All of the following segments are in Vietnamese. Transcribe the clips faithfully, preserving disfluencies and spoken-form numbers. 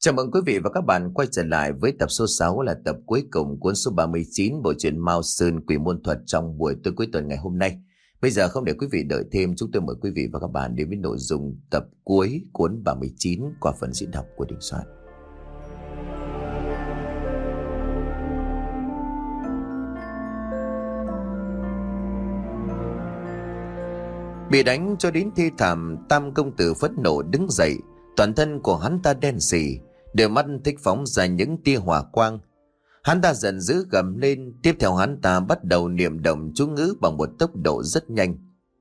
Chào mừng quý vị và các bạn quay trở lại với tập số sáu, là tập cuối cùng cuốn số ba mươi chín bộ truyện Mao Sơn Quỷ Môn Thuật trong buổi tối cuối tuần ngày hôm nay. Bây giờ không để quý vị đợi thêm, chúng tôi mời quý vị và các bạn đến với nội dung tập cuối cuốn ba mươi chín qua phần diễn đọc của Đình Soạn. Bị đánh cho đến thi thảm, Tam công tử phẫn nộ đứng dậy, toàn thân của hắn ta đen sì, đôi mắt thích phóng ra những tia hỏa quang. Hắn ta giận dữ gầm lên, tiếp theo hắn ta bắt đầu niệm động chú ngữ bằng một tốc độ rất nhanh.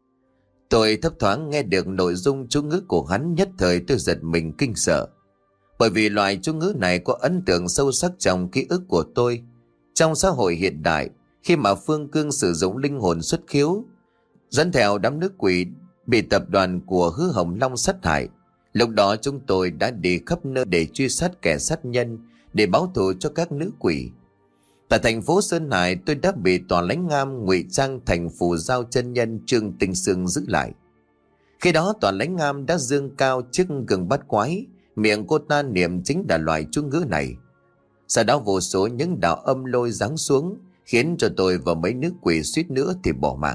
Tôi thấp thoáng nghe được nội dung chú ngữ của hắn, nhất thời tôi giật mình kinh sợ. Bởi vì loại chú ngữ này có ấn tượng sâu sắc trong ký ức của tôi. Trong xã hội hiện đại, khi mà Phương Cương sử dụng linh hồn xuất khiếu, dẫn theo đám nữ quỷ bị tập đoàn của Hứa Hồng Long sát hại, lúc đó chúng tôi đã đi khắp nơi để truy sát kẻ sát nhân, để báo thù cho các nữ quỷ. Tại thành phố Sơn Hải, tôi đã bị tòa lãnh ngam ngụy trang thành phù giao chân nhân Trương Tinh Sương giữ lại. Khi đó tòa lãnh ngam đã dương cao chiếc gương bắt quái, miệng cô ta niệm chính là loại chú ngữ này. Sau đó vô số những đạo âm lôi giáng xuống, khiến cho tôi và mấy nữ quỷ suýt nữa thì bỏ mạng.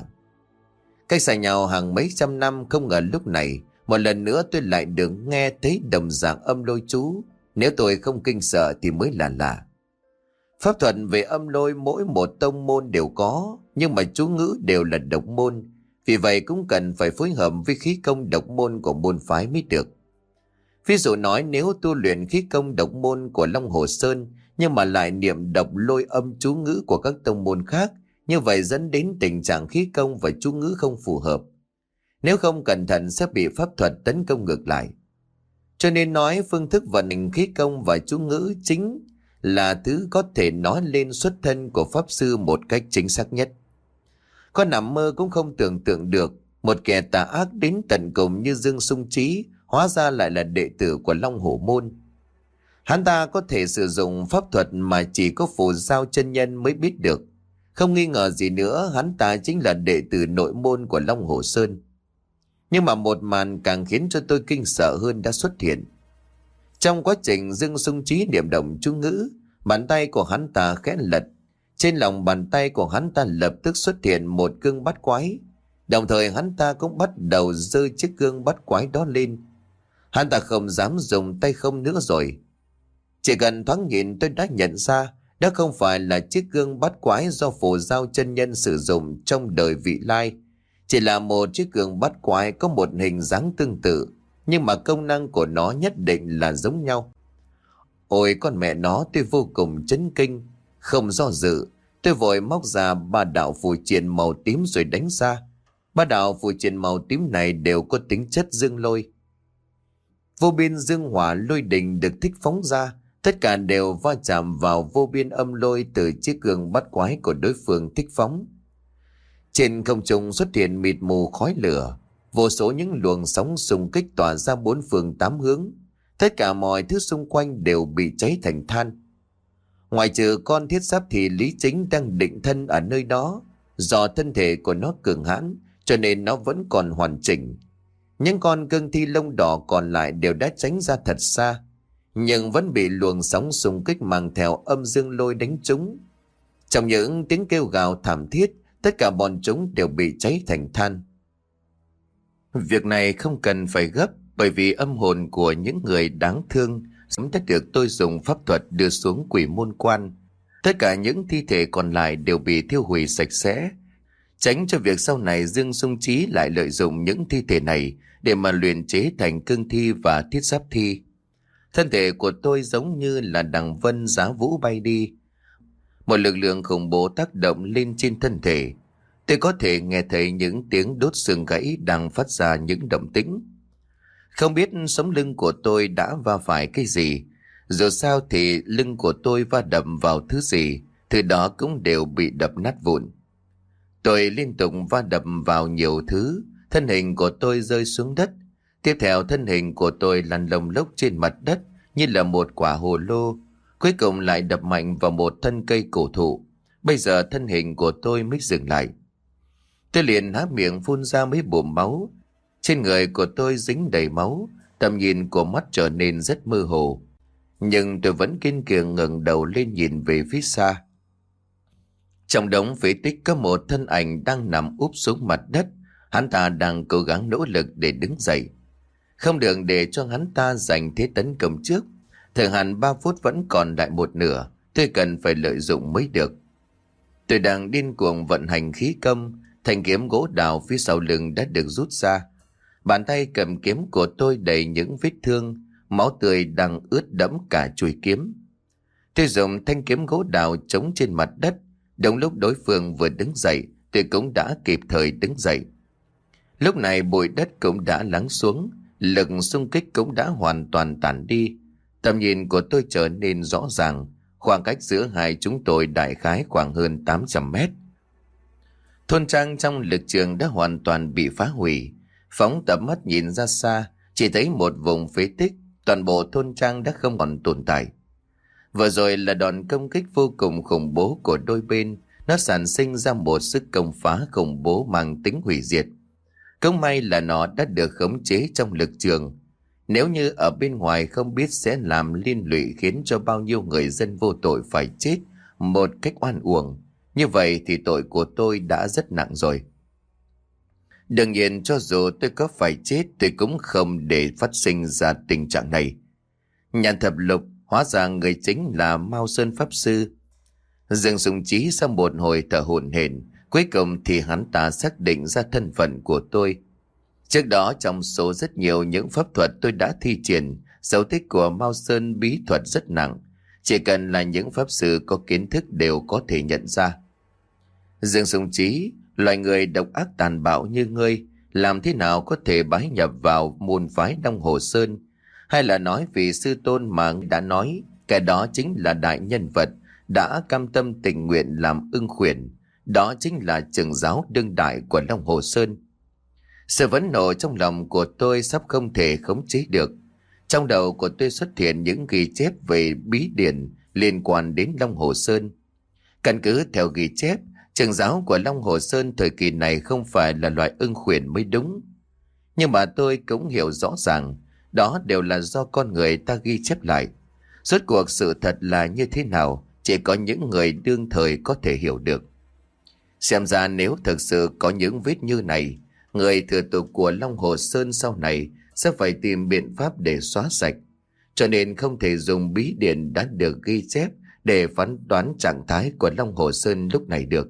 Cách xa nhau hàng mấy trăm năm, không ngờ lúc này một lần nữa tôi lại được nghe thấy đồng dạng âm lôi chú. Nếu tôi không kinh sợ thì mới là lạ. Pháp thuật về âm lôi mỗi một tông môn đều có, nhưng mà chú ngữ đều là độc môn, vì vậy cũng cần phải phối hợp với khí công độc môn của môn phái mới được. Ví dụ nói, nếu tu luyện khí công độc môn của Long Hồ Sơn nhưng mà lại niệm độc lôi âm chú ngữ của các tông môn khác, như vậy dẫn đến tình trạng khí công và chú ngữ không phù hợp. Nếu không cẩn thận sẽ bị pháp thuật tấn công ngược lại. Cho nên nói phương thức vận hành khí công và chú ngữ chính là thứ có thể nói lên xuất thân của pháp sư một cách chính xác nhất. Có nằm mơ cũng không tưởng tượng được một kẻ tà ác đến tận cùng như Dương Sung Trí hóa ra lại là đệ tử của Long Hổ Môn. Hắn ta có thể sử dụng pháp thuật mà chỉ có phù giao chân nhân mới biết được. Không nghi ngờ gì nữa, hắn ta chính là đệ tử nội môn của Long Hồ Sơn. Nhưng mà một màn càng khiến cho tôi kinh sợ hơn đã xuất hiện. Trong quá trình Dương Sung Trí niệm động chú ngữ, bàn tay của hắn ta khẽ lật. Trên lòng bàn tay của hắn ta lập tức xuất hiện một gương bắt quái. Đồng thời hắn ta cũng bắt đầu giơ chiếc gương bắt quái đó lên. Hắn ta không dám dùng tay không nữa rồi. Chỉ cần thoáng nhìn tôi đã nhận ra đó không phải là chiếc gương bắt quái do phù giao chân nhân sử dụng trong đời vị lai. Chỉ là một chiếc gương bắt quái có một hình dáng tương tự, nhưng mà công năng của nó nhất định là giống nhau. Ôi con mẹ nó, tôi vô cùng chấn kinh. Không do dự, tôi vội móc ra ba đạo phù triện màu tím rồi đánh ra. Ba đạo phù triện màu tím này đều có tính chất dương lôi. Vô biên dương hỏa lôi đình được thích phóng ra, tất cả đều va chạm vào vô biên âm lôi từ chiếc gương bắt quái của đối phương thích phóng. Trên không trung xuất hiện mịt mù khói lửa, vô số những luồng sóng xung kích tỏa ra bốn phương tám hướng. Tất cả mọi thứ xung quanh đều bị cháy thành than. Ngoài trừ con thiết giáp thì Lý Chính đang định thân ở nơi đó. Do thân thể của nó cường hãn cho nên nó vẫn còn hoàn chỉnh. Những con cương thi lông đỏ còn lại đều đã tránh ra thật xa, nhưng vẫn bị luồng sóng xung kích mang theo âm dương lôi đánh trúng. Trong những tiếng kêu gào thảm thiết, tất cả bọn chúng đều bị cháy thành than. Việc này không cần phải gấp, bởi vì âm hồn của những người đáng thương sớm đã được tôi dùng pháp thuật đưa xuống quỷ môn quan. Tất cả những thi thể còn lại đều bị thiêu hủy sạch sẽ, tránh cho việc sau này Dương Sung Trí lại lợi dụng những thi thể này để mà luyện chế thành cương thi và thiết giáp thi. Thân thể của tôi giống như là đằng vân giá vũ bay đi. Một lực lượng khủng bố tác động lên trên thân thể. Tôi có thể nghe thấy những tiếng đốt xương gãy đang phát ra những động tĩnh. Không biết sống lưng của tôi đã va phải cái gì. Dù sao thì lưng của tôi va đập vào thứ gì, thứ đó cũng đều bị đập nát vụn. Tôi liên tục va đập vào nhiều thứ, thân hình của tôi rơi xuống đất. Tiếp theo thân hình của tôi lăn lông lốc trên mặt đất như là một quả hồ lô. Cuối cùng lại đập mạnh vào một thân cây cổ thụ. Bây giờ thân hình của tôi mới dừng lại. Tôi liền há miệng phun ra mấy bùm máu. Trên người của tôi dính đầy máu, tầm nhìn của mắt trở nên rất mơ hồ. Nhưng tôi vẫn kiên cường ngẩng đầu lên nhìn về phía xa. Trong đống phế tích có một thân ảnh đang nằm úp xuống mặt đất. Hắn ta đang cố gắng nỗ lực để đứng dậy. Không được để cho hắn ta giành thế tấn công trước. Thời hạn ba phút vẫn còn lại một nửa. Tôi cần phải lợi dụng mới được. Tôi đang điên cuồng vận hành khí công. Thanh kiếm gỗ đào phía sau lưng đã được rút ra. Bàn tay cầm kiếm của tôi đầy những vết thương. Máu tươi đang ướt đẫm cả chuôi kiếm. Tôi dùng thanh kiếm gỗ đào chống trên mặt đất. Đúng lúc đối phương vừa đứng dậy, tôi cũng đã kịp thời đứng dậy. Lúc này bụi đất cũng đã lắng xuống, lực xung kích cũng đã hoàn toàn tản đi. Tầm nhìn của tôi trở nên rõ ràng, khoảng cách giữa hai chúng tôi đại khái khoảng hơn tám trăm mét. Thôn trang trong lực trường đã hoàn toàn bị phá hủy. Phóng tầm mắt nhìn ra xa, chỉ thấy một vùng phế tích, toàn bộ thôn trang đã không còn tồn tại. Vừa rồi là đòn công kích vô cùng khủng bố của đôi bên, nó sản sinh ra một sức công phá khủng bố mang tính hủy diệt. Cũng may là nó đã được khống chế trong lực trường. Nếu như ở bên ngoài không biết sẽ làm liên lụy khiến cho bao nhiêu người dân vô tội phải chết một cách oan uổng. Như vậy thì tội của tôi đã rất nặng rồi. Đương nhiên cho dù tôi có phải chết tôi cũng không để phát sinh ra tình trạng này. Nhàn thập lục hóa ra người chính là Mao Sơn Pháp Sư. Dương Sùng Chí sau một hồi thở hổn hển, cuối cùng thì hắn ta xác định ra thân phận của tôi. Trước đó trong số rất nhiều những pháp thuật tôi đã thi triển, dấu tích của Mao Sơn bí thuật rất nặng. Chỉ cần là những pháp sư có kiến thức đều có thể nhận ra. Dương Sùng Chí, loài người độc ác tàn bạo như ngươi, làm thế nào có thể bái nhập vào môn phái Đông Hồ Sơn? Hay là nói vì sư tôn mà đã nói, cái đó chính là đại nhân vật, đã cam tâm tình nguyện làm ưng khuyển. Đó chính là trưởng giáo đương đại của Long Hồ Sơn. Sự vấn nộ trong lòng của tôi sắp không thể khống chế được. Trong đầu của tôi xuất hiện những ghi chép về bí điển liên quan đến Long Hồ Sơn. Căn cứ theo ghi chép, trưởng giáo của Long Hồ Sơn thời kỳ này không phải là loại ưng khuyển mới đúng. Nhưng mà tôi cũng hiểu rõ ràng, đó đều là do con người ta ghi chép lại. Rốt cuộc sự thật là như thế nào, chỉ có những người đương thời có thể hiểu được. Xem ra nếu thực sự có những vết như này, người thừa tục của Long Hồ Sơn sau này sẽ phải tìm biện pháp để xóa sạch. Cho nên không thể dùng bí điển đã được ghi chép để phán đoán trạng thái của Long Hồ Sơn lúc này được.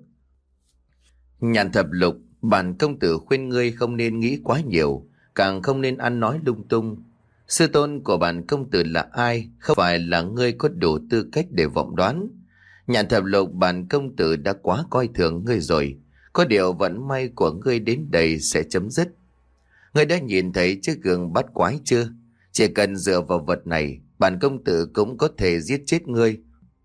Nhàn thập lục, bản công tử khuyên ngươi không nên nghĩ quá nhiều, càng không nên ăn nói lung tung. Sư tôn của bản công tử là ai, không phải là ngươi có đủ tư cách để vọng đoán. Nhàn thập lục, bản công tử đã quá coi thường ngươi rồi. Có điều vận may của ngươi đến đây sẽ chấm dứt. Ngươi đã nhìn thấy chiếc gương bắt quái chưa? Chỉ cần dựa vào vật này, bản công tử cũng có thể giết chết ngươi.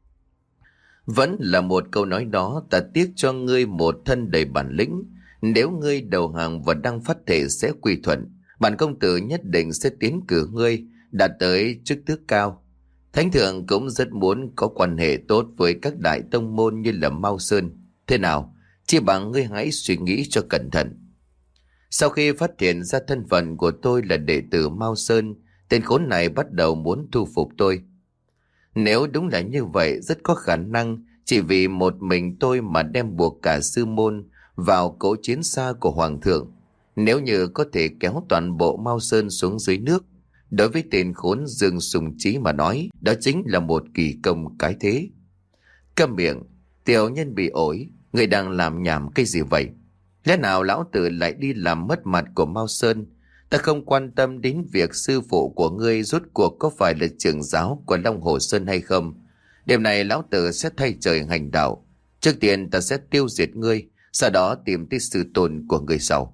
Vẫn là một câu nói đó, ta tiếc cho ngươi một thân đầy bản lĩnh. Nếu ngươi đầu hàng và đăng phát thể sẽ quy thuận, bản công tử nhất định sẽ tiến cử ngươi đạt tới chức tước cao. Thánh thượng cũng rất muốn có quan hệ tốt với các đại tông môn như là Mao Sơn. Thế nào? Chỉ bằng ngươi hãy suy nghĩ cho cẩn thận. Sau khi phát hiện ra thân phận của tôi là đệ tử Mao Sơn, tên khốn này bắt đầu muốn thu phục tôi. Nếu đúng là như vậy, rất có khả năng chỉ vì một mình tôi mà đem buộc cả sư môn vào cỗ chiến xa của Hoàng thượng. Nếu như có thể kéo toàn bộ Mao Sơn xuống dưới nước, đối với tên khốn Dương Sùng Chí mà nói, đó chính là một kỳ công cái thế. Câm miệng, tiểu nhân bị ổi, người đang làm nhảm cái gì vậy? Lẽ nào lão tử lại đi làm mất mặt của Mao Sơn? Ta không quan tâm đến việc sư phụ của ngươi rốt cuộc có phải là trưởng giáo của Long Hồ Sơn hay không. Đêm này lão tử sẽ thay trời hành đạo. Trước tiên ta sẽ tiêu diệt ngươi, sau đó tìm tới sư tôn của ngươi sau.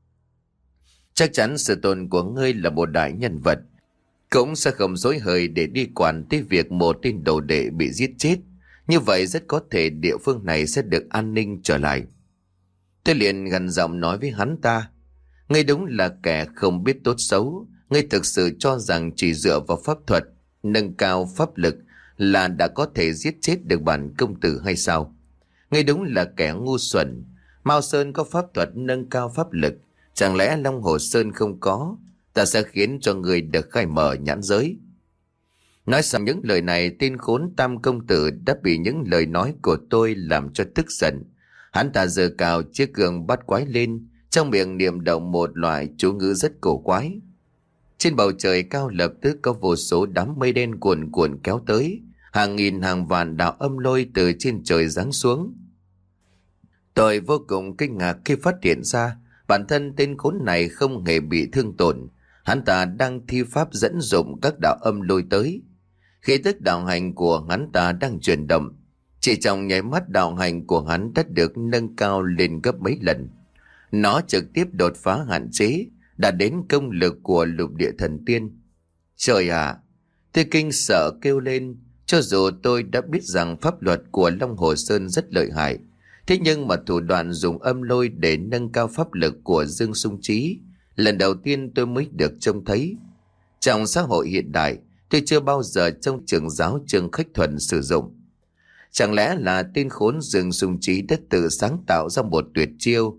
Chắc chắn sư tôn của ngươi là một đại nhân vật, cũng sẽ không dối hời để đi quản tới việc một tên đồ đệ bị giết chết. Như vậy rất có thể địa phương này sẽ được an ninh trở lại. Tôi liền gằn giọng nói với hắn ta, ngươi đúng là kẻ không biết tốt xấu. Ngươi thực sự cho rằng chỉ dựa vào pháp thuật nâng cao pháp lực là đã có thể giết chết được bản công tử hay sao? Ngươi đúng là kẻ ngu xuẩn. Mao Sơn có pháp thuật nâng cao pháp lực, chẳng lẽ Long Hồ Sơn không có? Ta sẽ khiến cho ngươi được khai mở nhãn giới. Nói xong những lời này, tên khốn Tam công tử đã bị những lời nói của tôi làm cho tức giận. Hắn ta giơ cao chiếc gương bắt quái lên, trong miệng niệm động một loại chú ngữ rất cổ quái. Trên bầu trời cao lập tức có vô số đám mây đen cuồn cuộn kéo tới, hàng nghìn hàng vạn đạo âm lôi từ trên trời giáng xuống. Tôi vô cùng kinh ngạc khi phát hiện ra bản thân tên khốn này không hề bị thương tổn. Hắn ta đang thi pháp dẫn dụng các đạo âm lôi tới. Khí tức đạo hành của hắn ta đang chuyển động. Chỉ trong nháy mắt, đạo hành của hắn đã được nâng cao lên gấp mấy lần. Nó trực tiếp đột phá hạn chế, đã đến công lực của lục địa thần tiên. Trời ạ! Tôi kinh sợ kêu lên. Cho dù tôi đã biết rằng pháp luật của Long Hồ Sơn rất lợi hại, thế nhưng mà thủ đoạn dùng âm lôi để nâng cao pháp lực của Dương Sung Trí, lần đầu tiên tôi mới được trông thấy. Trong xã hội hiện đại, tôi chưa bao giờ trông trưởng giáo Trương Khách Thuần sử dụng. Chẳng lẽ là tên khốn Dương Sung Trí đã tự sáng tạo ra một tuyệt chiêu?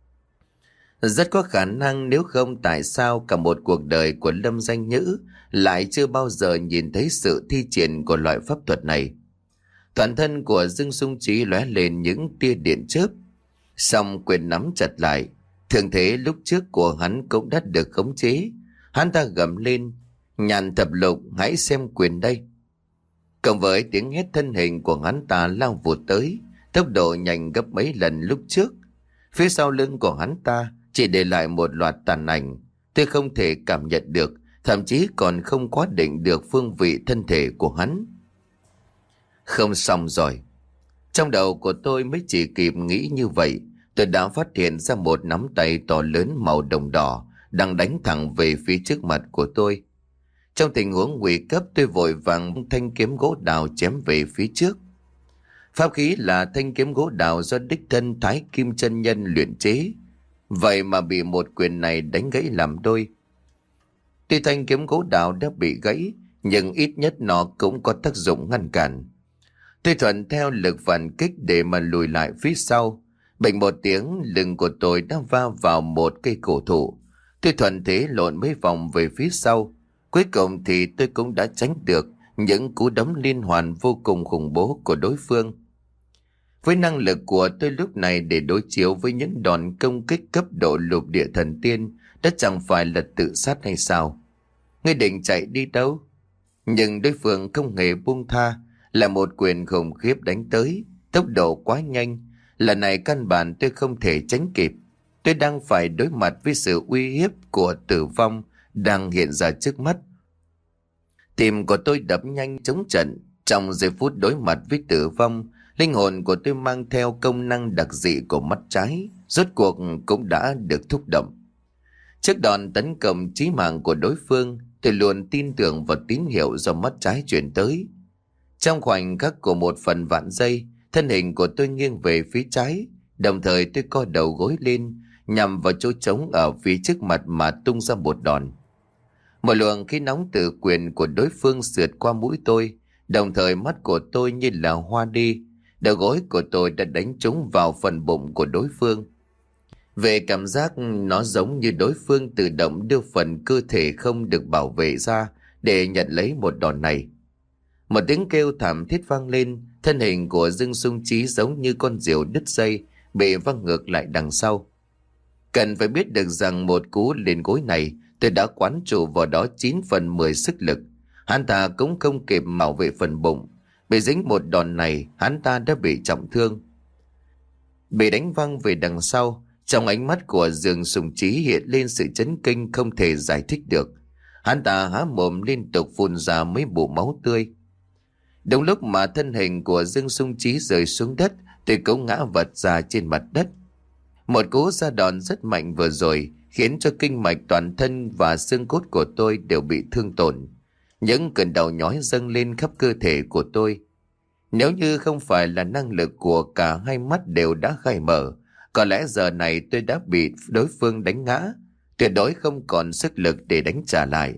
Rất có khả năng, nếu không tại sao cả một cuộc đời của Lâm Danh Nhữ lại chưa bao giờ nhìn thấy sự thi triển của loại pháp thuật này. Toàn thân của Dương Sung Trí lóe lên những tia điện chớp, song quyền nắm chặt lại. Thường thế lúc trước của hắn cũng đã được khống chế. Hắn ta gầm lên: Nhàn Thập Lục, hãy xem quyền đây. Cộng với tiếng hét, thân hình của hắn ta lao vụt tới, tốc độ nhanh gấp mấy lần lúc trước. Phía sau lưng của hắn ta chỉ để lại một loạt tàn ảnh. Tôi không thể cảm nhận được, thậm chí còn không quá định được phương vị thân thể của hắn. Không xong rồi. Trong đầu của tôi mới chỉ kịp nghĩ như vậy, tôi đã phát hiện ra một nắm tay to lớn màu đồng đỏ đang đánh thẳng về phía trước mặt của tôi. Trong tình huống nguy cấp, tôi vội vàng thanh kiếm gỗ đào chém về phía trước. Pháp khí là thanh kiếm gỗ đào do đích thân Thái Kim chân nhân luyện chế, vậy mà bị một quyền này đánh gãy làm đôi. Tuy thanh kiếm gỗ đào đã bị gãy, nhưng ít nhất nó cũng có tác dụng ngăn cản. Tôi thuận theo lực phản kích để mà lùi lại phía sau. Bành một tiếng, lưng của tôi đã va vào một cây cổ thụ. Tôi thuận thế lộn mấy vòng về phía sau. Cuối cùng thì tôi cũng đã tránh được những cú đấm liên hoàn vô cùng khủng bố của đối phương. Với năng lực của tôi lúc này để đối chiếu với những đòn công kích cấp độ lục địa thần tiên, đã chẳng phải là tự sát hay sao? Ngươi định chạy đi đâu? Nhưng đối phương không hề buông tha, là một quyền khủng khiếp đánh tới, tốc độ quá nhanh. Lần này căn bản tôi không thể tránh kịp. Tôi đang phải đối mặt với sự uy hiếp của tử vong đang hiện ra trước mắt. Tim của tôi đập nhanh chống trận. Trong giây phút đối mặt với tử vong, linh hồn của tôi mang theo công năng đặc dị của mắt trái, rốt cuộc cũng đã được thúc động. Trước đòn tấn công chí mạng của đối phương, tôi luôn tin tưởng vào tín hiệu do mắt trái truyền tới. Trong khoảnh khắc của một phần vạn giây, thân hình của tôi nghiêng về phía trái, đồng thời tôi co đầu gối lên, nhằm vào chỗ trống ở phía trước mặt mà tung ra một đòn. Một luồng khí nóng từ quyền của đối phương sượt qua mũi tôi, đồng thời mắt của tôi như là hoa đi. Đầu gối của tôi đã đánh trúng vào phần bụng của đối phương. Về cảm giác, nó giống như đối phương tự động đưa phần cơ thể không được bảo vệ ra để nhận lấy một đòn này. Một tiếng kêu thảm thiết vang lên, thân hình của Dương Sung Trí giống như con diều đứt dây, bị văng ngược lại đằng sau. Cần phải biết được rằng một cú lên gối này, tôi đã quán trụ vào đó chín phần mười sức lực. Hắn ta cũng không kịp bảo vệ phần bụng. Bị dính một đòn này, hắn ta đã bị trọng thương. Bị đánh văng về đằng sau, trong ánh mắt của Dương Sung Trí hiện lên sự chấn kinh không thể giải thích được. Hắn ta há mồm liên tục phun ra mấy bụ máu tươi. Đúng lúc mà thân hình của Dương Sung Trí rơi xuống đất, tôi cũng ngã vật ra trên mặt đất. Một cú ra đòn rất mạnh vừa rồi khiến cho kinh mạch toàn thân và xương cốt của tôi đều bị thương tổn. Những cơn đau nhói dâng lên khắp cơ thể của tôi. Nếu như không phải là năng lực của cả hai mắt đều đã khai mở, có lẽ giờ này tôi đã bị đối phương đánh ngã, tuyệt đối không còn sức lực để đánh trả lại.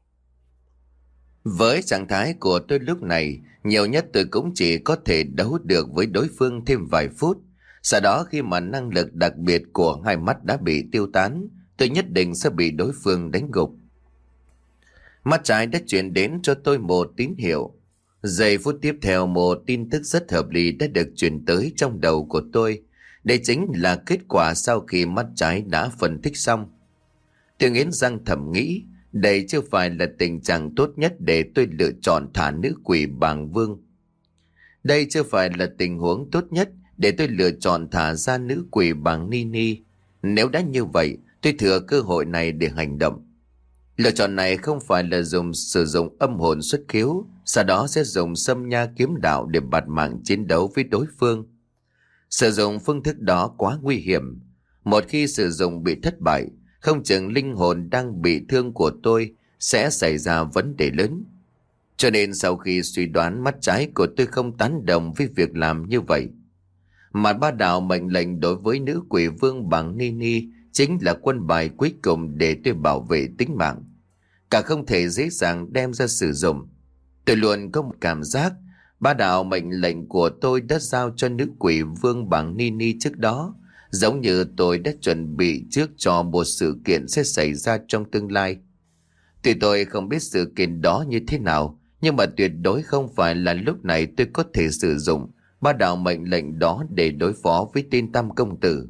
Với trạng thái của tôi lúc này, nhiều nhất tôi cũng chỉ có thể đấu được với đối phương thêm vài phút. Sau đó khi mà năng lực đặc biệt của hai mắt đã bị tiêu tán, tôi nhất định sẽ bị đối phương đánh gục. Mắt trái đã truyền đến cho tôi một tín hiệu. Giây phút tiếp theo, một tin tức rất hợp lý đã được truyền tới trong đầu của tôi. Đây chính là kết quả sau khi mắt trái đã phân tích xong. Tôi nghiến răng thầm nghĩ, đây chưa phải là tình trạng tốt nhất để tôi lựa chọn thả nữ quỷ bàng vương. Đây chưa phải là tình huống tốt nhất để tôi lựa chọn thả ra nữ quỷ bàng Nini. Nếu đã như vậy, tôi thừa cơ hội này để hành động. Lựa chọn này không phải là dùng sử dụng âm hồn xuất khiếu, sau đó sẽ dùng xâm nha kiếm đạo để bạt mạng chiến đấu với đối phương. Sử dụng phương thức đó quá nguy hiểm. Một khi sử dụng bị thất bại, không chừng linh hồn đang bị thương của tôi sẽ xảy ra vấn đề lớn. Cho nên sau khi suy đoán, mắt trái của tôi không tán đồng với việc làm như vậy. Mà ba đạo mệnh lệnh đối với nữ quỷ vương bằng Nini chính là quân bài cuối cùng để tôi bảo vệ tính mạng. Cả không thể dễ dàng đem ra sử dụng. Tôi luôn có một cảm giác ba đạo mệnh lệnh của tôi đã giao cho nữ quỷ vương bằng Nini trước đó, giống như tôi đã chuẩn bị trước cho một sự kiện sẽ xảy ra trong tương lai. Tuy tôi không biết sự kiện đó như thế nào, nhưng mà tuyệt đối không phải là lúc này tôi có thể sử dụng ba đạo mệnh lệnh đó để đối phó với tên Tam Công Tử.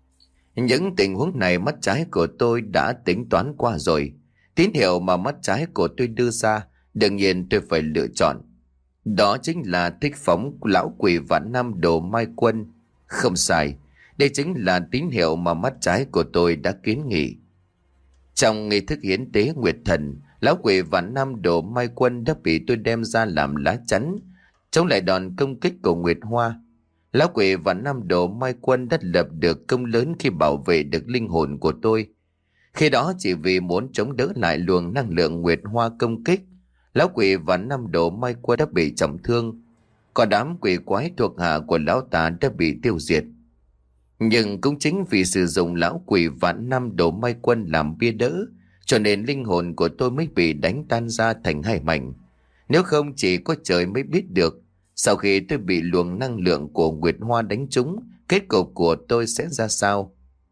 Những tình huống này mắt trái của tôi đã tính toán qua rồi. Tín hiệu mà mắt trái của tôi đưa ra, đương nhiên tôi phải lựa chọn. Đó chính là thích phóng lão quỷ vạn năm Đồ Mai Quân. Không sai, đây chính là tín hiệu mà mắt trái của tôi đã kiến nghị. Trong nghi thức hiến tế Nguyệt Thần, lão quỷ vạn năm Đồ Mai Quân đã bị tôi đem ra làm lá chắn, chống lại đòn công kích của Nguyệt Hoa. Lão quỷ vạn năm Đồ Mai Quân đã lập được công lớn khi bảo vệ được linh hồn của tôi. Khi đó chỉ vì muốn chống đỡ lại luồng năng lượng Nguyệt Hoa công kích, lão quỷ vạn năm Đồ Mai Quân đã bị trọng thương, còn đám quỷ quái thuộc hạ của lão ta đã bị tiêu diệt. Nhưng cũng chính vì sử dụng lão quỷ vạn năm Đồ Mai Quân làm bia đỡ, cho nên linh hồn của tôi mới bị đánh tan ra thành hai mảnh. Nếu không, chỉ có trời mới biết được sau khi tôi bị luồng năng lượng của Nguyệt Hoa đánh trúng, kết cục của tôi sẽ ra sao.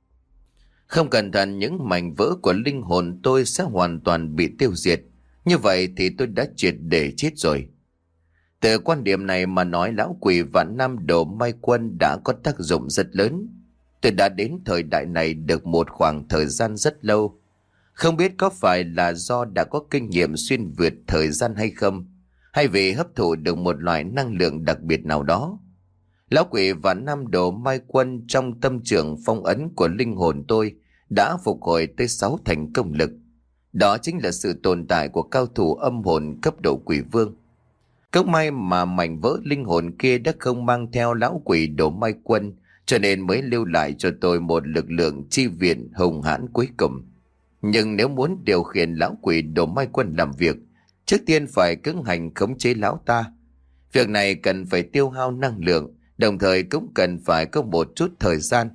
Không cẩn thận, những mảnh vỡ của linh hồn tôi sẽ hoàn toàn bị tiêu diệt. Như vậy thì tôi đã triệt để chết rồi. Từ quan điểm này mà nói, lão quỷ vạn năm Đồ Mai Quân đã có tác dụng rất lớn. Tôi đã đến thời đại này được một khoảng thời gian rất lâu. Không biết có phải là do đã có kinh nghiệm xuyên việt thời gian hay không, hay vì hấp thụ được một loại năng lượng đặc biệt nào đó. Lão quỷ vạn năm Đồ Mai Quân trong tâm trường phong ấn của linh hồn tôi đã phục hồi tới sáu thành công lực. Đó chính là sự tồn tại của cao thủ âm hồn cấp độ quỷ vương. Cũng may mà mảnh vỡ linh hồn kia đã không mang theo lão quỷ Đồ Mai Quân, cho nên mới lưu lại cho tôi một lực lượng chi viện hùng hãn cuối cùng. Nhưng nếu muốn điều khiển lão quỷ Đồ Mai Quân làm việc, trước tiên phải cưỡng hành khống chế lão ta. Việc này cần phải tiêu hao năng lượng, đồng thời cũng cần phải có một chút thời gian.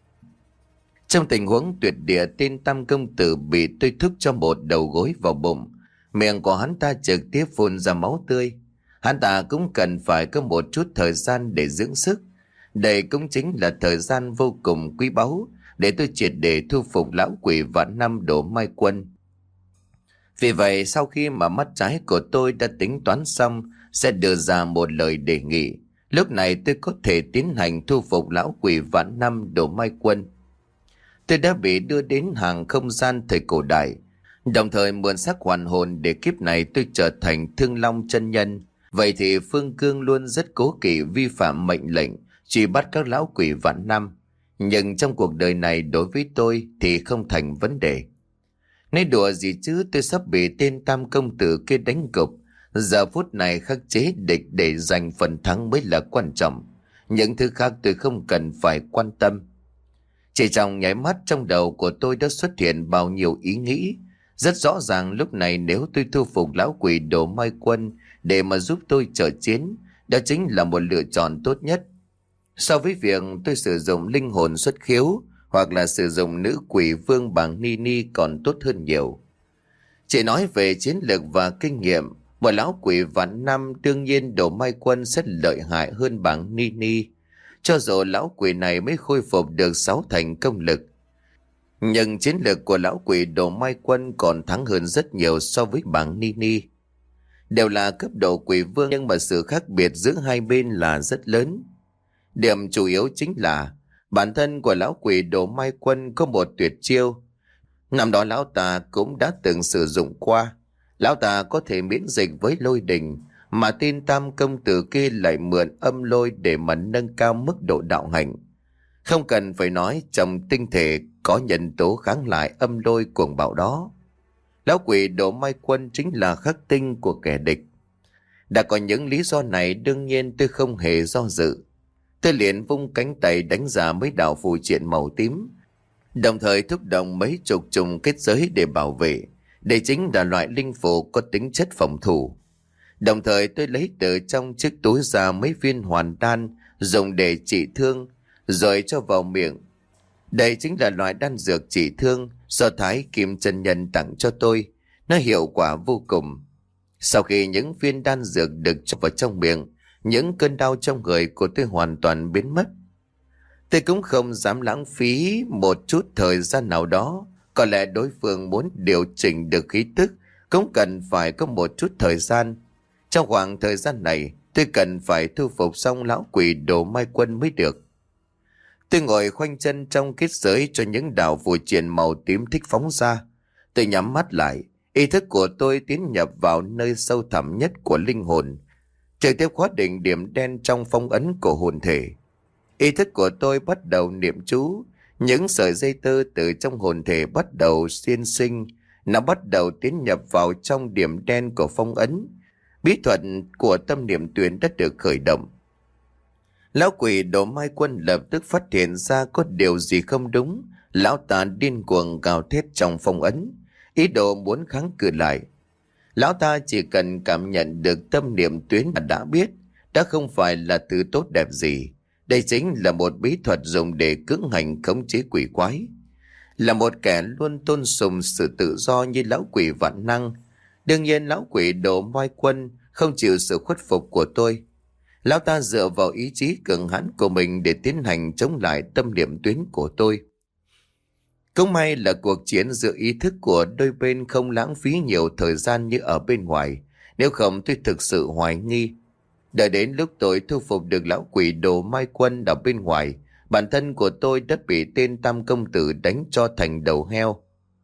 Trong tình huống tuyệt địa, tên Tam Công Tử bị tôi thúc cho một đầu gối vào bụng, miệng của hắn ta trực tiếp phun ra máu tươi. Hắn ta cũng cần phải có một chút thời gian để dưỡng sức. Đây cũng chính là thời gian vô cùng quý báu để tôi triệt để thu phục lão quỷ vạn năm Đồ Mai Quân. Vì vậy, sau khi mà mắt trái của tôi đã tính toán xong sẽ đưa ra một lời đề nghị, lúc này tôi có thể tiến hành thu phục lão quỷ vạn năm Đồ Mai Quân. Tôi đã bị đưa đến hàng không gian thời cổ đại, đồng thời mượn xác hoàn hồn để kiếp này tôi trở thành Thương Long chân nhân. Vậy thì Phương Cương luôn rất cố kỵ vi phạm mệnh lệnh truy bắt các lão quỷ vạn năm. Nhưng trong cuộc đời này đối với tôi thì không thành vấn đề. Nói đùa gì chứ, tôi sắp bị tên Tam Công Tử kia đánh gục. Giờ phút này khắc chế địch để giành phần thắng mới là quan trọng. Những thứ khác tôi không cần phải quan tâm. Chỉ trong nháy mắt, trong đầu của tôi đã xuất hiện bao nhiêu ý nghĩ. Rất rõ ràng lúc này nếu tôi thu phục lão quỷ Đồ Mai Quân để mà giúp tôi trợ chiến, đó chính là một lựa chọn tốt nhất. So với việc tôi sử dụng linh hồn xuất khiếu hoặc là sử dụng nữ quỷ vương bằng Nini còn tốt hơn nhiều. Chỉ nói về chiến lược và kinh nghiệm, một lão quỷ vạn năm đương nhiên Đồ Mai Quân rất lợi hại hơn bằng Nini. Cho dù lão quỷ này mới khôi phục được sáu thành công lực. Nhưng chiến lược của lão quỷ đồ mai quân còn thắng hơn rất nhiều so với bảng Nini. Đều là cấp độ quỷ vương nhưng mà sự khác biệt giữa hai bên là rất lớn. Điểm chủ yếu chính là bản thân của lão quỷ đồ mai quân có một tuyệt chiêu. Năm đó lão ta cũng đã từng sử dụng qua. Lão ta có thể miễn dịch với lôi đình, mà tên tam công tử kia lại mượn âm lôi để mà nâng cao mức độ đạo hạnh. Không cần phải nói, trong tinh thể có nhân tố kháng lại âm lôi cuồng bạo đó. Lão quỷ đồ mai quân chính là khắc tinh của kẻ địch. Đã có những lý do này, đương nhiên tôi không hề do dự. Tôi liền vung cánh tay đánh ra mấy đạo phù triện màu tím, đồng thời thúc động mấy chục trùng kết giới để bảo vệ. Đây chính là loại linh phù có tính chất phòng thủ. Đồng thời tôi lấy từ trong chiếc túi ra mấy viên hoàn đan dùng để trị thương, rồi cho vào miệng. Đây chính là loại đan dược trị thương do Thái Kim chân nhân tặng cho tôi. Nó hiệu quả vô cùng. Sau khi những viên đan dược được cho vào trong miệng, những cơn đau trong người của tôi hoàn toàn biến mất. Tôi cũng không dám lãng phí một chút thời gian nào đó. Có lẽ đối phương muốn điều chỉnh được khí tức cũng cần phải có một chút thời gian. Trong khoảng thời gian này, tôi cần phải thu phục xong lão quỷ đồ mai quân mới được. Tôi ngồi khoanh chân trong kết giới cho những đạo phù triện màu tím thích phóng ra. Tôi nhắm mắt lại, ý thức của tôi tiến nhập vào nơi sâu thẳm nhất của linh hồn, trực tiếp khóa định điểm đen trong phong ấn của hồn thể. Ý thức của tôi bắt đầu niệm chú, những sợi dây tơ từ trong hồn thể bắt đầu xiên sinh, nó bắt đầu tiến nhập vào trong điểm đen của phong ấn. Bí thuật của tâm niệm tuyến đã được khởi động. Lão quỷ đồ mai quân lập tức phát hiện ra có điều gì không đúng. Lão ta điên cuồng gào thét trong phong ấn, ý đồ muốn kháng cự lại. Lão ta chỉ cần cảm nhận được tâm niệm tuyến mà đã biết, đã không phải là thứ tốt đẹp gì. Đây chính là một bí thuật dùng để cưỡng hành khống chế quỷ quái. Là một kẻ luôn tôn sùng sự tự do như lão quỷ vạn năng, đương nhiên lão quỷ đồ mai quân không chịu sự khuất phục của tôi. Lão ta dựa vào ý chí cường hãn của mình để tiến hành chống lại tâm niệm tuyến của tôi. Cũng may là cuộc chiến giữa ý thức của đôi bên không lãng phí nhiều thời gian như ở bên ngoài, nếu không tôi thực sự hoài nghi. Đợi đến lúc tôi thu phục được lão quỷ đồ mai quân ở bên ngoài, bản thân của tôi đã bị tên tam công tử đánh cho thành đầu heo.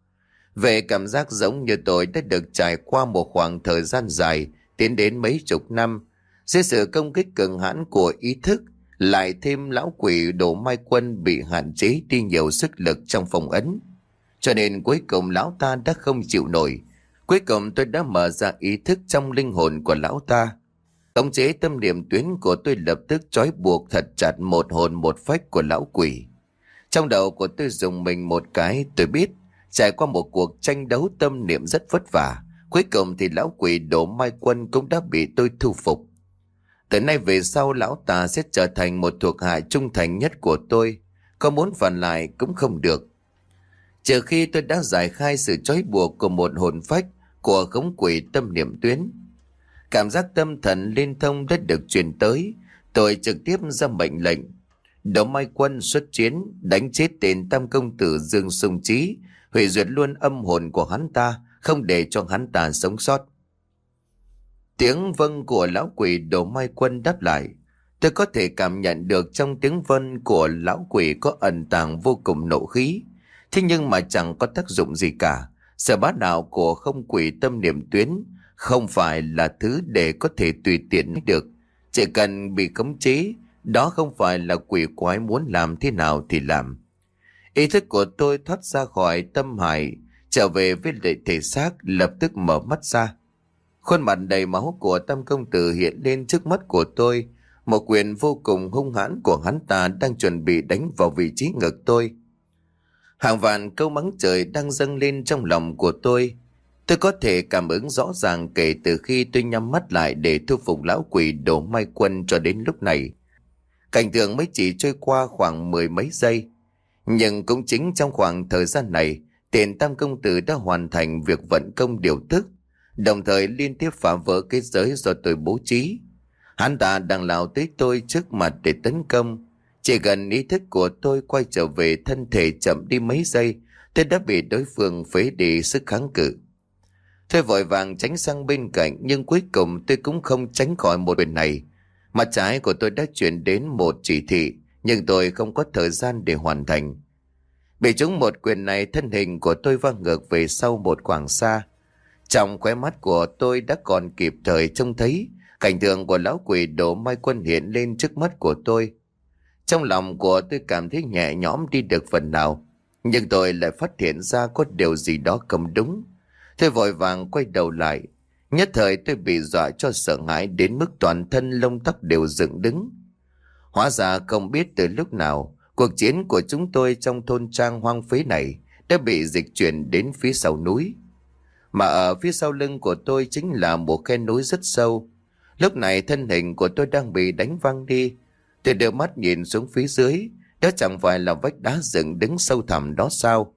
Về cảm giác giống như tôi đã được trải qua một khoảng thời gian dài, tiến đến mấy chục năm, dưới sự công kích cường hãn của ý thức, lại thêm lão quỷ đồ mai quân bị hạn chế đi nhiều sức lực trong phong ấn. Cho nên cuối cùng lão ta đã không chịu nổi. Cuối cùng tôi đã mở ra ý thức trong linh hồn của lão ta. Khống chế tâm niệm tuyến của tôi lập tức trói buộc thật chặt một hồn một phách của lão quỷ. Trong đầu của tôi dùng mình một cái, tôi biết trải qua một cuộc tranh đấu tâm niệm rất vất vả, cuối cùng thì lão quỷ đồ mai quân cũng đã bị tôi thu phục. Từ nay về sau lão ta sẽ trở thành một thuộc hạ trung thành nhất của tôi, có muốn phản lại cũng không được. Trừ khi tôi đã giải khai sự trói buộc của một hồn phách của khống quỷ tâm niệm tuyến. Cảm giác tâm thần liên thông đã được truyền tới, tôi trực tiếp ra mệnh lệnh. Đồ mai quân xuất chiến, đánh chết tên tam công tử Dương Sung Trí, hủy diệt luôn âm hồn của hắn ta, không để cho hắn ta sống sót. Tiếng vâng của lão quỷ đồ mai quân đáp lại. Tôi có thể cảm nhận được trong tiếng vâng của lão quỷ có ẩn tàng vô cùng nộ khí. Thế nhưng mà chẳng có tác dụng gì cả. Sự bá đạo của không quỷ tâm niệm tuyến không phải là thứ để có thể tùy tiện được. Chỉ cần bị khống chế, đó không phải là quỷ quái muốn làm thế nào thì làm. Ý thức của tôi thoát ra khỏi tâm hải, trở về với lại thể xác, lập tức mở mắt ra. Khuôn mặt đầy máu của tam công tử hiện lên trước mắt của tôi. Một quyền vô cùng hung hãn của hắn ta đang chuẩn bị đánh vào vị trí ngực tôi. Hàng vạn câu mắng trời đang dâng lên trong lòng của tôi. Tôi có thể cảm ứng rõ ràng kể từ khi tôi nhắm mắt lại để thu phục lão quỷ đồ mai quân cho đến lúc này. Cảnh tượng mới chỉ trôi qua khoảng mười mấy giây. Nhưng cũng chính trong khoảng thời gian này, tên tam công tử đã hoàn thành việc vận công điều tức, đồng thời liên tiếp phá vỡ kết giới do tôi bố trí. Hắn ta đang lao tới tôi trước mặt để tấn công. Chỉ gần ý thức của tôi quay trở về thân thể chậm đi mấy giây, tôi đã bị đối phương phế đi sức kháng cự. Tôi vội vàng tránh sang bên cạnh, nhưng cuối cùng tôi cũng không tránh khỏi một quyền này. Mặt trái của tôi đã chuyển đến một chỉ thị, nhưng tôi không có thời gian để hoàn thành. Bị trúng một quyền này, thân hình của tôi văng ngược về sau một khoảng xa. Trong khóe mắt của tôi đã còn kịp thời trông thấy cảnh tượng của lão quỷ Đỗ Mai Quân hiện lên trước mắt của tôi. Trong lòng của tôi cảm thấy nhẹ nhõm đi được phần nào, nhưng tôi lại phát hiện ra có điều gì đó không đúng. Tôi vội vàng quay đầu lại. Nhất thời tôi bị dọa cho sợ hãi đến mức toàn thân lông tóc đều dựng đứng. Hóa ra không biết từ lúc nào, cuộc chiến của chúng tôi trong thôn trang hoang phế này đã bị dịch chuyển đến phía sau núi. Mà ở phía sau lưng của tôi chính là một khe núi rất sâu. Lúc này thân hình của tôi đang bị đánh văng đi. Tôi đưa mắt nhìn xuống phía dưới, đó chẳng phải là vách đá dựng đứng sâu thẳm đó sao?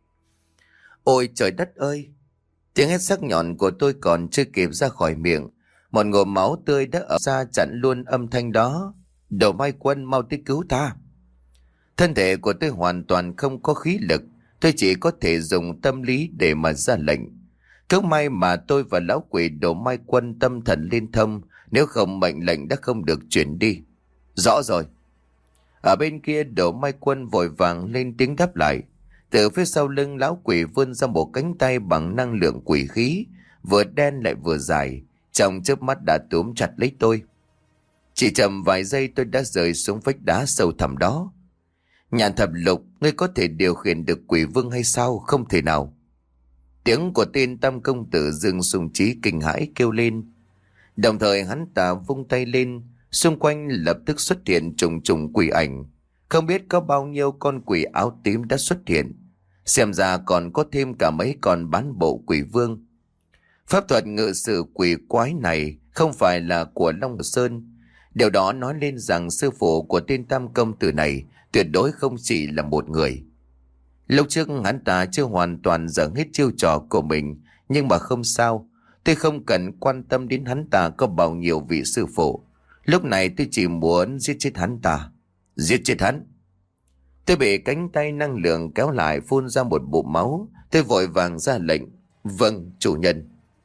Ôi trời đất ơi! Tiếng hét sắc nhọn của tôi còn chưa kịp ra khỏi miệng, một ngụm máu tươi đã ở xa chặn luôn âm thanh đó. Đỗ Mai Quân, mau tới cứu ta! Thân thể của tôi hoàn toàn không có khí lực, tôi chỉ có thể dùng tâm lý để mà ra lệnh. Cứ may mà tôi và lão quỷ Đỗ Mai Quân tâm thần liên thông, nếu không mệnh lệnh đã không được chuyển đi. Rõ rồi. Ở bên kia Đỗ Mai Quân vội vàng lên tiếng đáp lại. Từ phía sau lưng lão quỷ vươn ra một cánh tay bằng năng lượng quỷ khí, vừa đen lại vừa dài, trong chớp mắt đã túm chặt lấy tôi. Chỉ chậm vài giây tôi đã rơi xuống vách đá sâu thẳm đó. Nhạn Thập Lục, ngươi có thể điều khiển được quỷ vương hay sao? Không thể nào. Tiếng của tên Tam công tử Dương Sùng Trí kinh hãi kêu lên. Đồng thời hắn ta vung tay lên, xung quanh lập tức xuất hiện trùng trùng quỷ ảnh. Không biết có bao nhiêu con quỷ áo tím đã xuất hiện. Xem ra còn có thêm cả mấy con bán bộ quỷ vương. Pháp thuật ngự sử quỷ quái này không phải là của Long Sơn. Điều đó nói lên rằng sư phụ của tên Tam công tử này tuyệt đối không chỉ là một người. Lúc trước hắn ta chưa hoàn toàn dở hết chiêu trò của mình, nhưng mà không sao. Tôi không cần quan tâm đến hắn ta có bao nhiêu vị sư phụ. Lúc này tôi chỉ muốn giết chết hắn ta. Giết chết hắn. Tôi bị cánh tay năng lượng kéo lại, phun ra một bụng máu. Tôi vội vàng ra lệnh. Vâng, chủ nhân.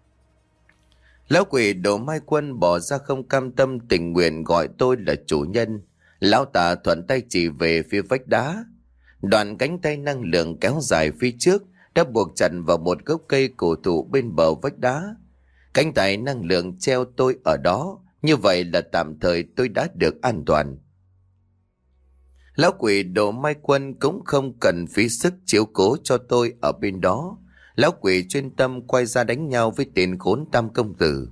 Lão quỷ Đỗ Mai Quân bỏ ra không cam tâm tình nguyện gọi tôi là chủ nhân. Lão ta thuận tay chỉ về phía vách đá. Đoạn cánh tay năng lượng kéo dài phía trước đã buộc chặt vào một gốc cây cổ thụ bên bờ vách đá. Cánh tay năng lượng treo tôi ở đó. Như vậy là tạm thời tôi đã được an toàn. Lão quỷ Đỗ Mai Quân cũng không cần phí sức chiếu cố cho tôi ở bên đó. Lão quỷ chuyên tâm quay ra đánh nhau với tên khốn Tam công tử.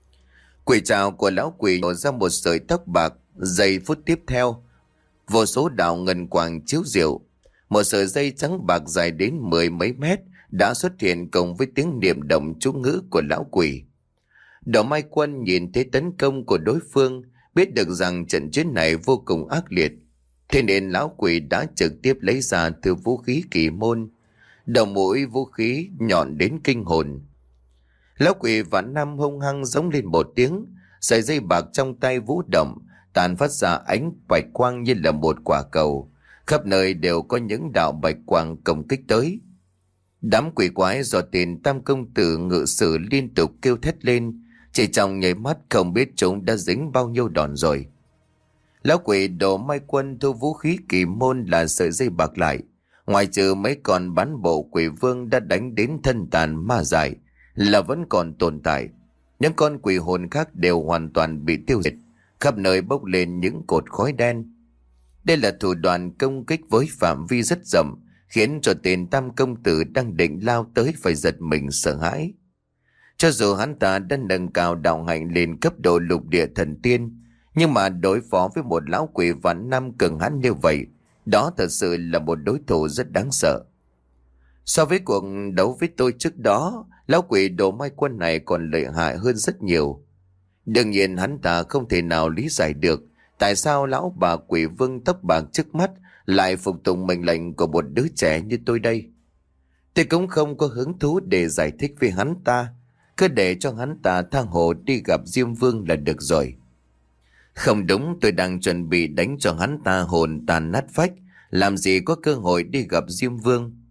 Quỷ trảo của lão quỷ nổ ra một sợi tóc bạc. Giây phút tiếp theo, vô số đạo ngân quang chiếu rượu, một sợi dây trắng bạc dài đến mười mấy mét đã xuất hiện cùng với tiếng niệm động chú ngữ của lão quỷ. Đỗ Mai Quân nhìn thấy tấn công của đối phương, biết được rằng trận chiến này vô cùng ác liệt. Thế nên lão quỷ đã trực tiếp lấy ra từ vũ khí kỳ môn, đầu mũi vũ khí nhọn đến kinh hồn. Lão quỷ vạn năm hung hăng giống lên một tiếng, sợi dây bạc trong tay vũ động, tàn phát ra ánh bạch quang như là một quả cầu. Khắp nơi đều có những đạo bạch quang công kích tới. Đám quỷ quái do tên Tam công tử ngự sử liên tục kêu thét lên, chỉ trong nháy mắt không biết chúng đã dính bao nhiêu đòn rồi. Lão quỷ Đỗ Mai Quân thu vũ khí kỳ môn là sợi dây bạc lại. Ngoài trừ mấy con bán bộ quỷ vương đã đánh đến thân tàn ma dại là vẫn còn tồn tại. Những con quỷ hồn khác đều hoàn toàn bị tiêu diệt, khắp nơi bốc lên những cột khói đen. Đây là thủ đoạn công kích với phạm vi rất rộng, khiến cho tên Tam công tử đang định lao tới phải giật mình sợ hãi. Cho dù hắn ta đã nâng cao đạo hạnh lên cấp độ lục địa thần tiên, nhưng mà đối phó với một lão quỷ vạn năm cường hãn như vậy, đó thật sự là một đối thủ rất đáng sợ. So với cuộc đấu với tôi trước đó, lão quỷ Đỗ Mai Quân này còn lợi hại hơn rất nhiều. Đương nhiên hắn ta không thể nào lý giải được tại sao lão bà quỷ vương tóc bạc trước mắt lại phục tùng mệnh lệnh của một đứa trẻ như tôi đây. Tôi cũng không có hứng thú để giải thích với hắn ta, cứ để cho hắn ta tha hồ đi gặp Diêm Vương là được rồi. Không đúng, tôi đang chuẩn bị đánh cho hắn ta hồn tàn nát phách, làm gì có cơ hội đi gặp Diêm Vương.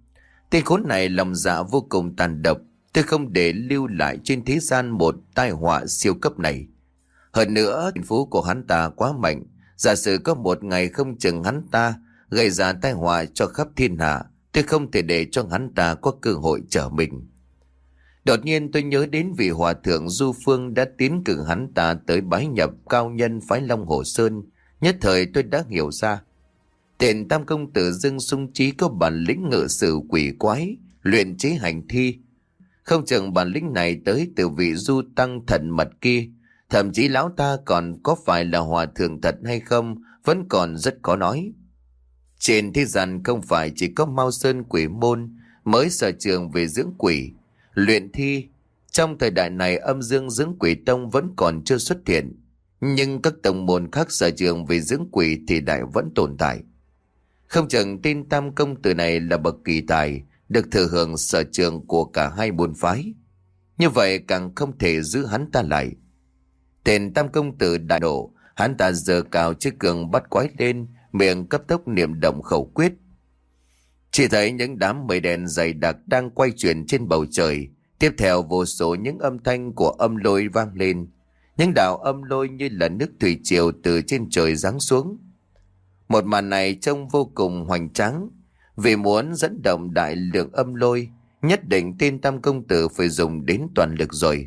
Tên khốn này lòng dạ vô cùng tàn độc. Tôi không để lưu lại trên thế gian một tai họa siêu cấp này. Hơn nữa, thiên phú của hắn ta quá mạnh. Giả sử có một ngày không chừng hắn ta gây ra tai họa cho khắp thiên hạ, tôi không thể để cho hắn ta có cơ hội trở mình. Đột nhiên tôi nhớ đến vị hòa thượng Du Phương đã tiến cử hắn ta tới bái nhập cao nhân phái Long Hồ Sơn. Nhất thời tôi đã hiểu ra. Tên Tam công tử Dương Sung Trí có bản lĩnh ngự sử quỷ quái, luyện chế hành thi. Không chừng bản lĩnh này tới từ vị du tăng thần mật kia. Thậm chí lão ta còn có phải là hòa thượng thật hay không vẫn còn rất khó nói. Trên thế gian không phải chỉ có Mao Sơn Quỷ Môn mới sở trường về dưỡng quỷ, luyện thi. Trong thời đại này âm dương dưỡng quỷ tông vẫn còn chưa xuất hiện. Nhưng các tông môn khác sở trường về dưỡng quỷ thì đại vẫn tồn tại. Không chừng tên Tam công tử này là bậc kỳ tài, được thừa hưởng sở trường của cả hai môn phái. Như vậy càng không thể giữ hắn ta lại. Tên Tam công tử đại độ, hắn ta giơ cao chiếc cường bắt quái lên, miệng cấp tốc niệm động khẩu quyết. Chỉ thấy những đám mây đen dày đặc đang quay chuyển trên bầu trời. Tiếp theo vô số những âm thanh của âm lôi vang lên. Những đạo âm lôi như là nước thủy triều từ trên trời giáng xuống. Một màn này trông vô cùng hoành tráng. Vì muốn dẫn động đại lượng âm lôi, nhất định tên Tam công tử phải dùng đến toàn lực rồi.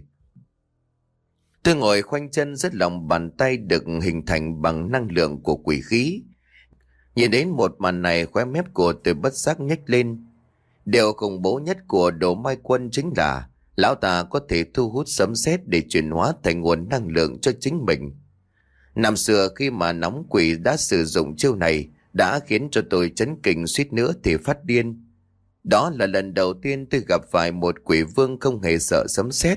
Tôi ngồi khoanh chân rất lòng bàn tay được hình thành bằng năng lượng của quỷ khí. Nhìn đến một màn này, khóe mép của tôi bất giác nhếch lên. Điều khủng bố nhất của Đồ Mai Quân chính là lão ta có thể thu hút sấm sét để chuyển hóa thành nguồn năng lượng cho chính mình. Năm xưa khi mà nóng quỷ đã sử dụng chiêu này đã khiến cho tôi chấn kinh suýt nữa thì phát điên. Đó là lần đầu tiên tôi gặp phải một quỷ vương không hề sợ sấm sét.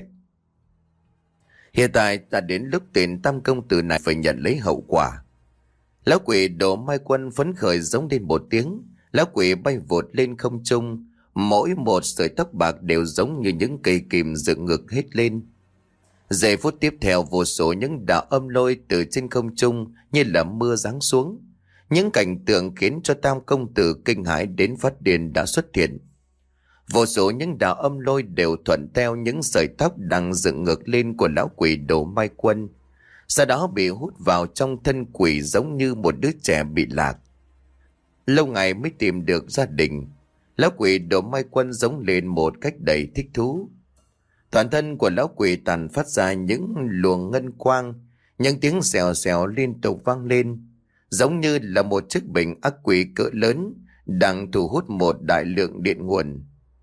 Hiện tại đã đến lúc tên Tam công tử này phải nhận lấy hậu quả. Lão quỷ Đồ Mai Quân phấn khởi giống lên một tiếng. Lão quỷ bay vụt lên không trung. Mỗi một sợi tóc bạc đều giống như những cây kìm dựng ngược hết lên. Giây phút tiếp theo, vô số những đạo âm lôi từ trên không trung như là mưa giáng xuống. Những cảnh tượng khiến cho Tam công tử kinh hãi đến phát điên đã xuất hiện. Vô số những đạo âm lôi đều thuận theo những sợi tóc đang dựng ngược lên của lão quỷ Đồ Mai Quân, sau đó bị hút vào trong thân quỷ giống như một đứa trẻ bị lạc. Lâu ngày mới tìm được gia đình, lão quỷ Đồ Mai Quân giống lên một cách đầy thích thú. Toàn thân của lão quỷ tàn phát ra những luồng ngân quang, những tiếng xèo xèo liên tục vang lên, giống như là một chiếc bình ắc quỷ cỡ lớn đang thu hút một đại lượng điện nguồn.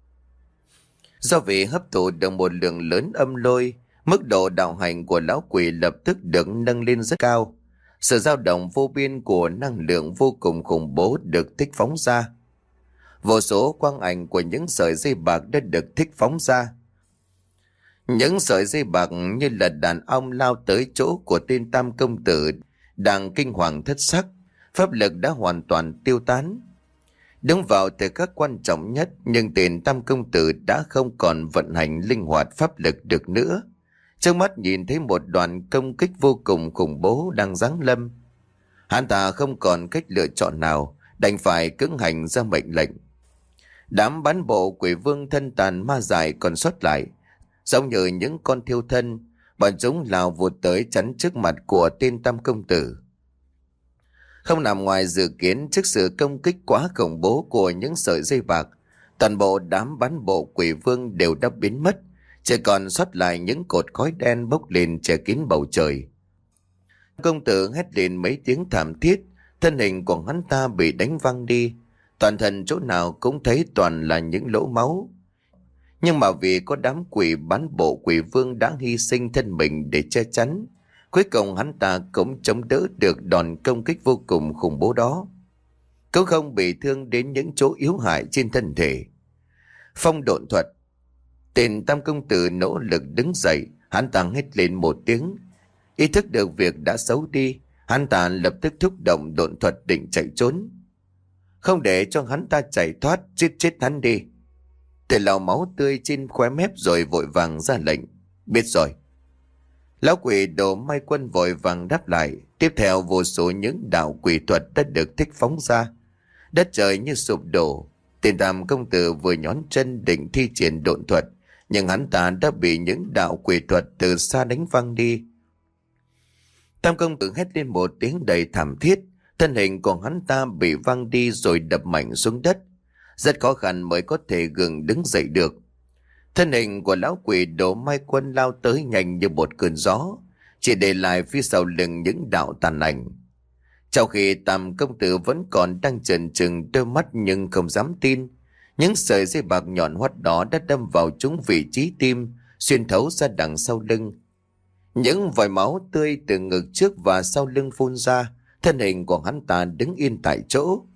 Do vì hấp thụ được một lượng lớn âm lôi, mức độ đạo hành của lão quỷ lập tức được nâng lên rất cao. Sự dao động vô biên của năng lượng vô cùng khủng bố được thích phóng ra. Vô số quang ảnh của những sợi dây bạc đã được thích phóng ra. Những sợi dây bạc như là đàn ong lao tới chỗ của tên Tam công tử đang kinh hoàng thất sắc. Pháp lực đã hoàn toàn tiêu tán. Đúng vào thời khắc quan trọng nhất, nhưng tên Tam công tử đã không còn vận hành linh hoạt pháp lực được nữa. Trước mắt nhìn thấy một đoàn công kích vô cùng khủng bố đang giáng lâm. Hắn ta không còn cách lựa chọn nào, đành phải cưỡng hành ra mệnh lệnh. Đám bán bộ quỷ vương thân tàn ma dại còn sót lại, giống như những con thiêu thân, bọn chúng lao vụt tới chắn trước mặt của tên Tam công tử. Không nằm ngoài dự kiến, trước sự công kích quá khủng bố của những sợi dây bạc, toàn bộ đám bán bộ quỷ vương đều đã biến mất, chỉ còn sót lại những cột khói đen bốc lên che kín bầu trời. Công tử hét lên mấy tiếng thảm thiết, thân hình của hắn ta bị đánh văng đi, toàn thân chỗ nào cũng thấy toàn là những lỗ máu. Nhưng mà vì có đám quỷ bán bộ quỷ vương đã hy sinh thân mình để che chắn, cuối cùng hắn ta cũng chống đỡ được đòn công kích vô cùng khủng bố đó. Cũng không bị thương đến những chỗ yếu hại trên thân thể. Phong độn thuật. Tên Tam công tử nỗ lực đứng dậy, hắn ta hét lên một tiếng. Ý thức được việc đã xấu đi, hắn ta lập tức thúc động độn thuật định chạy trốn. Không để cho hắn ta chạy thoát, giết chết hắn đi. Tôi lau máu tươi trên khóe mép rồi vội vàng ra lệnh. Biết rồi. Lão quỷ Đồ Mai Quân vội vàng đáp lại. Tiếp theo vô số những đạo quỷ thuật đã được thích phóng ra. Đất trời như sụp đổ. Tên Tam công tử vừa nhón chân định thi triển độn thuật, nhưng hắn ta đã bị những đạo quỷ thuật từ xa đánh văng đi. Tam công tử hét lên một tiếng đầy thảm thiết, thân hình của hắn ta bị văng đi rồi đập mạnh xuống đất, rất khó khăn mới có thể gượng đứng dậy được. Thân hình của lão quỷ Đồ Mai Quân lao tới nhanh như một cơn gió, chỉ để lại phía sau lưng những đạo tàn ảnh. Trong khi Tam công tử vẫn còn đang chần chừng đôi mắt nhưng không dám tin, những sợi dây bạc nhọn hoắt đó đã đâm vào trúng vị trí tim, xuyên thấu ra đằng sau lưng. Những vòi máu tươi từ ngực trước và sau lưng phun ra, thân hình của hắn ta đứng yên tại chỗ.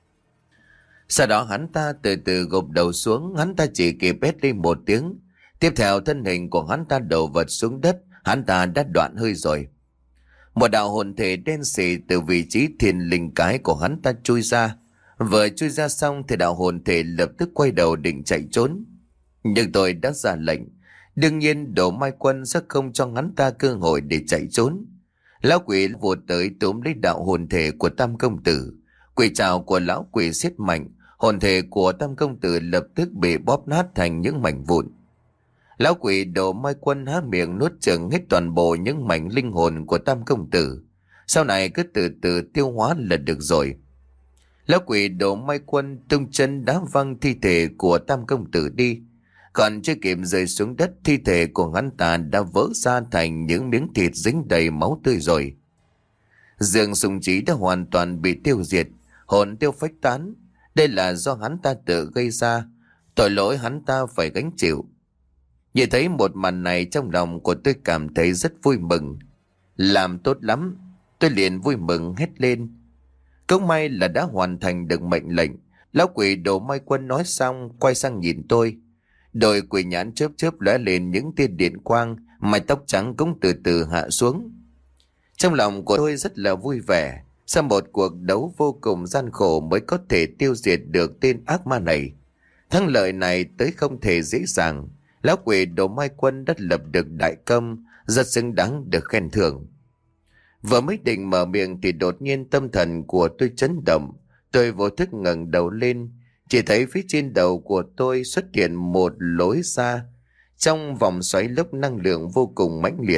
Sau đó hắn ta từ từ gục đầu xuống, hắn ta chỉ kịp hét lên một tiếng. Tiếp theo thân hình của hắn ta đổ vật xuống đất, hắn ta đã đoạn hơi rồi. Một đạo hồn thể đen sì từ vị trí thiên linh cái của hắn ta chui ra. Vừa chui ra xong thì đạo hồn thể lập tức quay đầu định chạy trốn. Nhưng tôi đã ra lệnh, đương nhiên Đồ Mai Quân sẽ không cho hắn ta cơ hội để chạy trốn. Lão quỷ vụt tới túm lấy đạo hồn thể của Tam công tử. Quỷ trảo của lão quỷ siết mạnh, hồn thể của Tam công tử lập tức bị bóp nát thành những mảnh vụn. Lão quỷ Đồ Mai Quân há miệng nuốt chửng hết toàn bộ những mảnh linh hồn của Tam công tử. Sau này cứ từ từ tiêu hóa là được rồi. Lão quỷ Đồ Mai Quân tung chân đá văng thi thể của Tam công tử đi. Còn chưa kịp rơi xuống đất, thi thể của hắn ta đã vỡ ra thành những miếng thịt dính đầy máu tươi rồi. Dương Sùng Trí đã hoàn toàn bị tiêu diệt, hồn tiêu phách tán. Đây là do hắn ta tự gây ra, tội lỗi hắn ta phải gánh chịu. Nhìn thấy một màn này, trong lòng của tôi cảm thấy rất vui mừng. Làm tốt lắm, tôi liền vui mừng hét lên. Cũng may là đã hoàn thành được mệnh lệnh. Lão quỷ Đồ Mai Quân nói xong quay sang nhìn tôi. Đôi quỷ nhãn chớp chớp lóe lên những tia điện quang, mái tóc trắng cũng từ từ hạ xuống. Trong lòng của tôi rất là vui vẻ. Sau một cuộc đấu vô cùng gian khổ mới có thể tiêu diệt được tên ác ma này. Thắng lợi này tới không thể dễ dàng. Lão quỷ Đồ Mai Quân đã lập được đại công, rất xứng đáng được khen thưởng. Vừa mới định mở miệng thì đột nhiên tâm thần của tôi chấn động. Tôi vô thức ngẩng đầu lên, chỉ thấy phía trên đầu của tôi xuất hiện một lối ra trong vòng xoáy lớp năng lượng vô cùng mãnh liệt.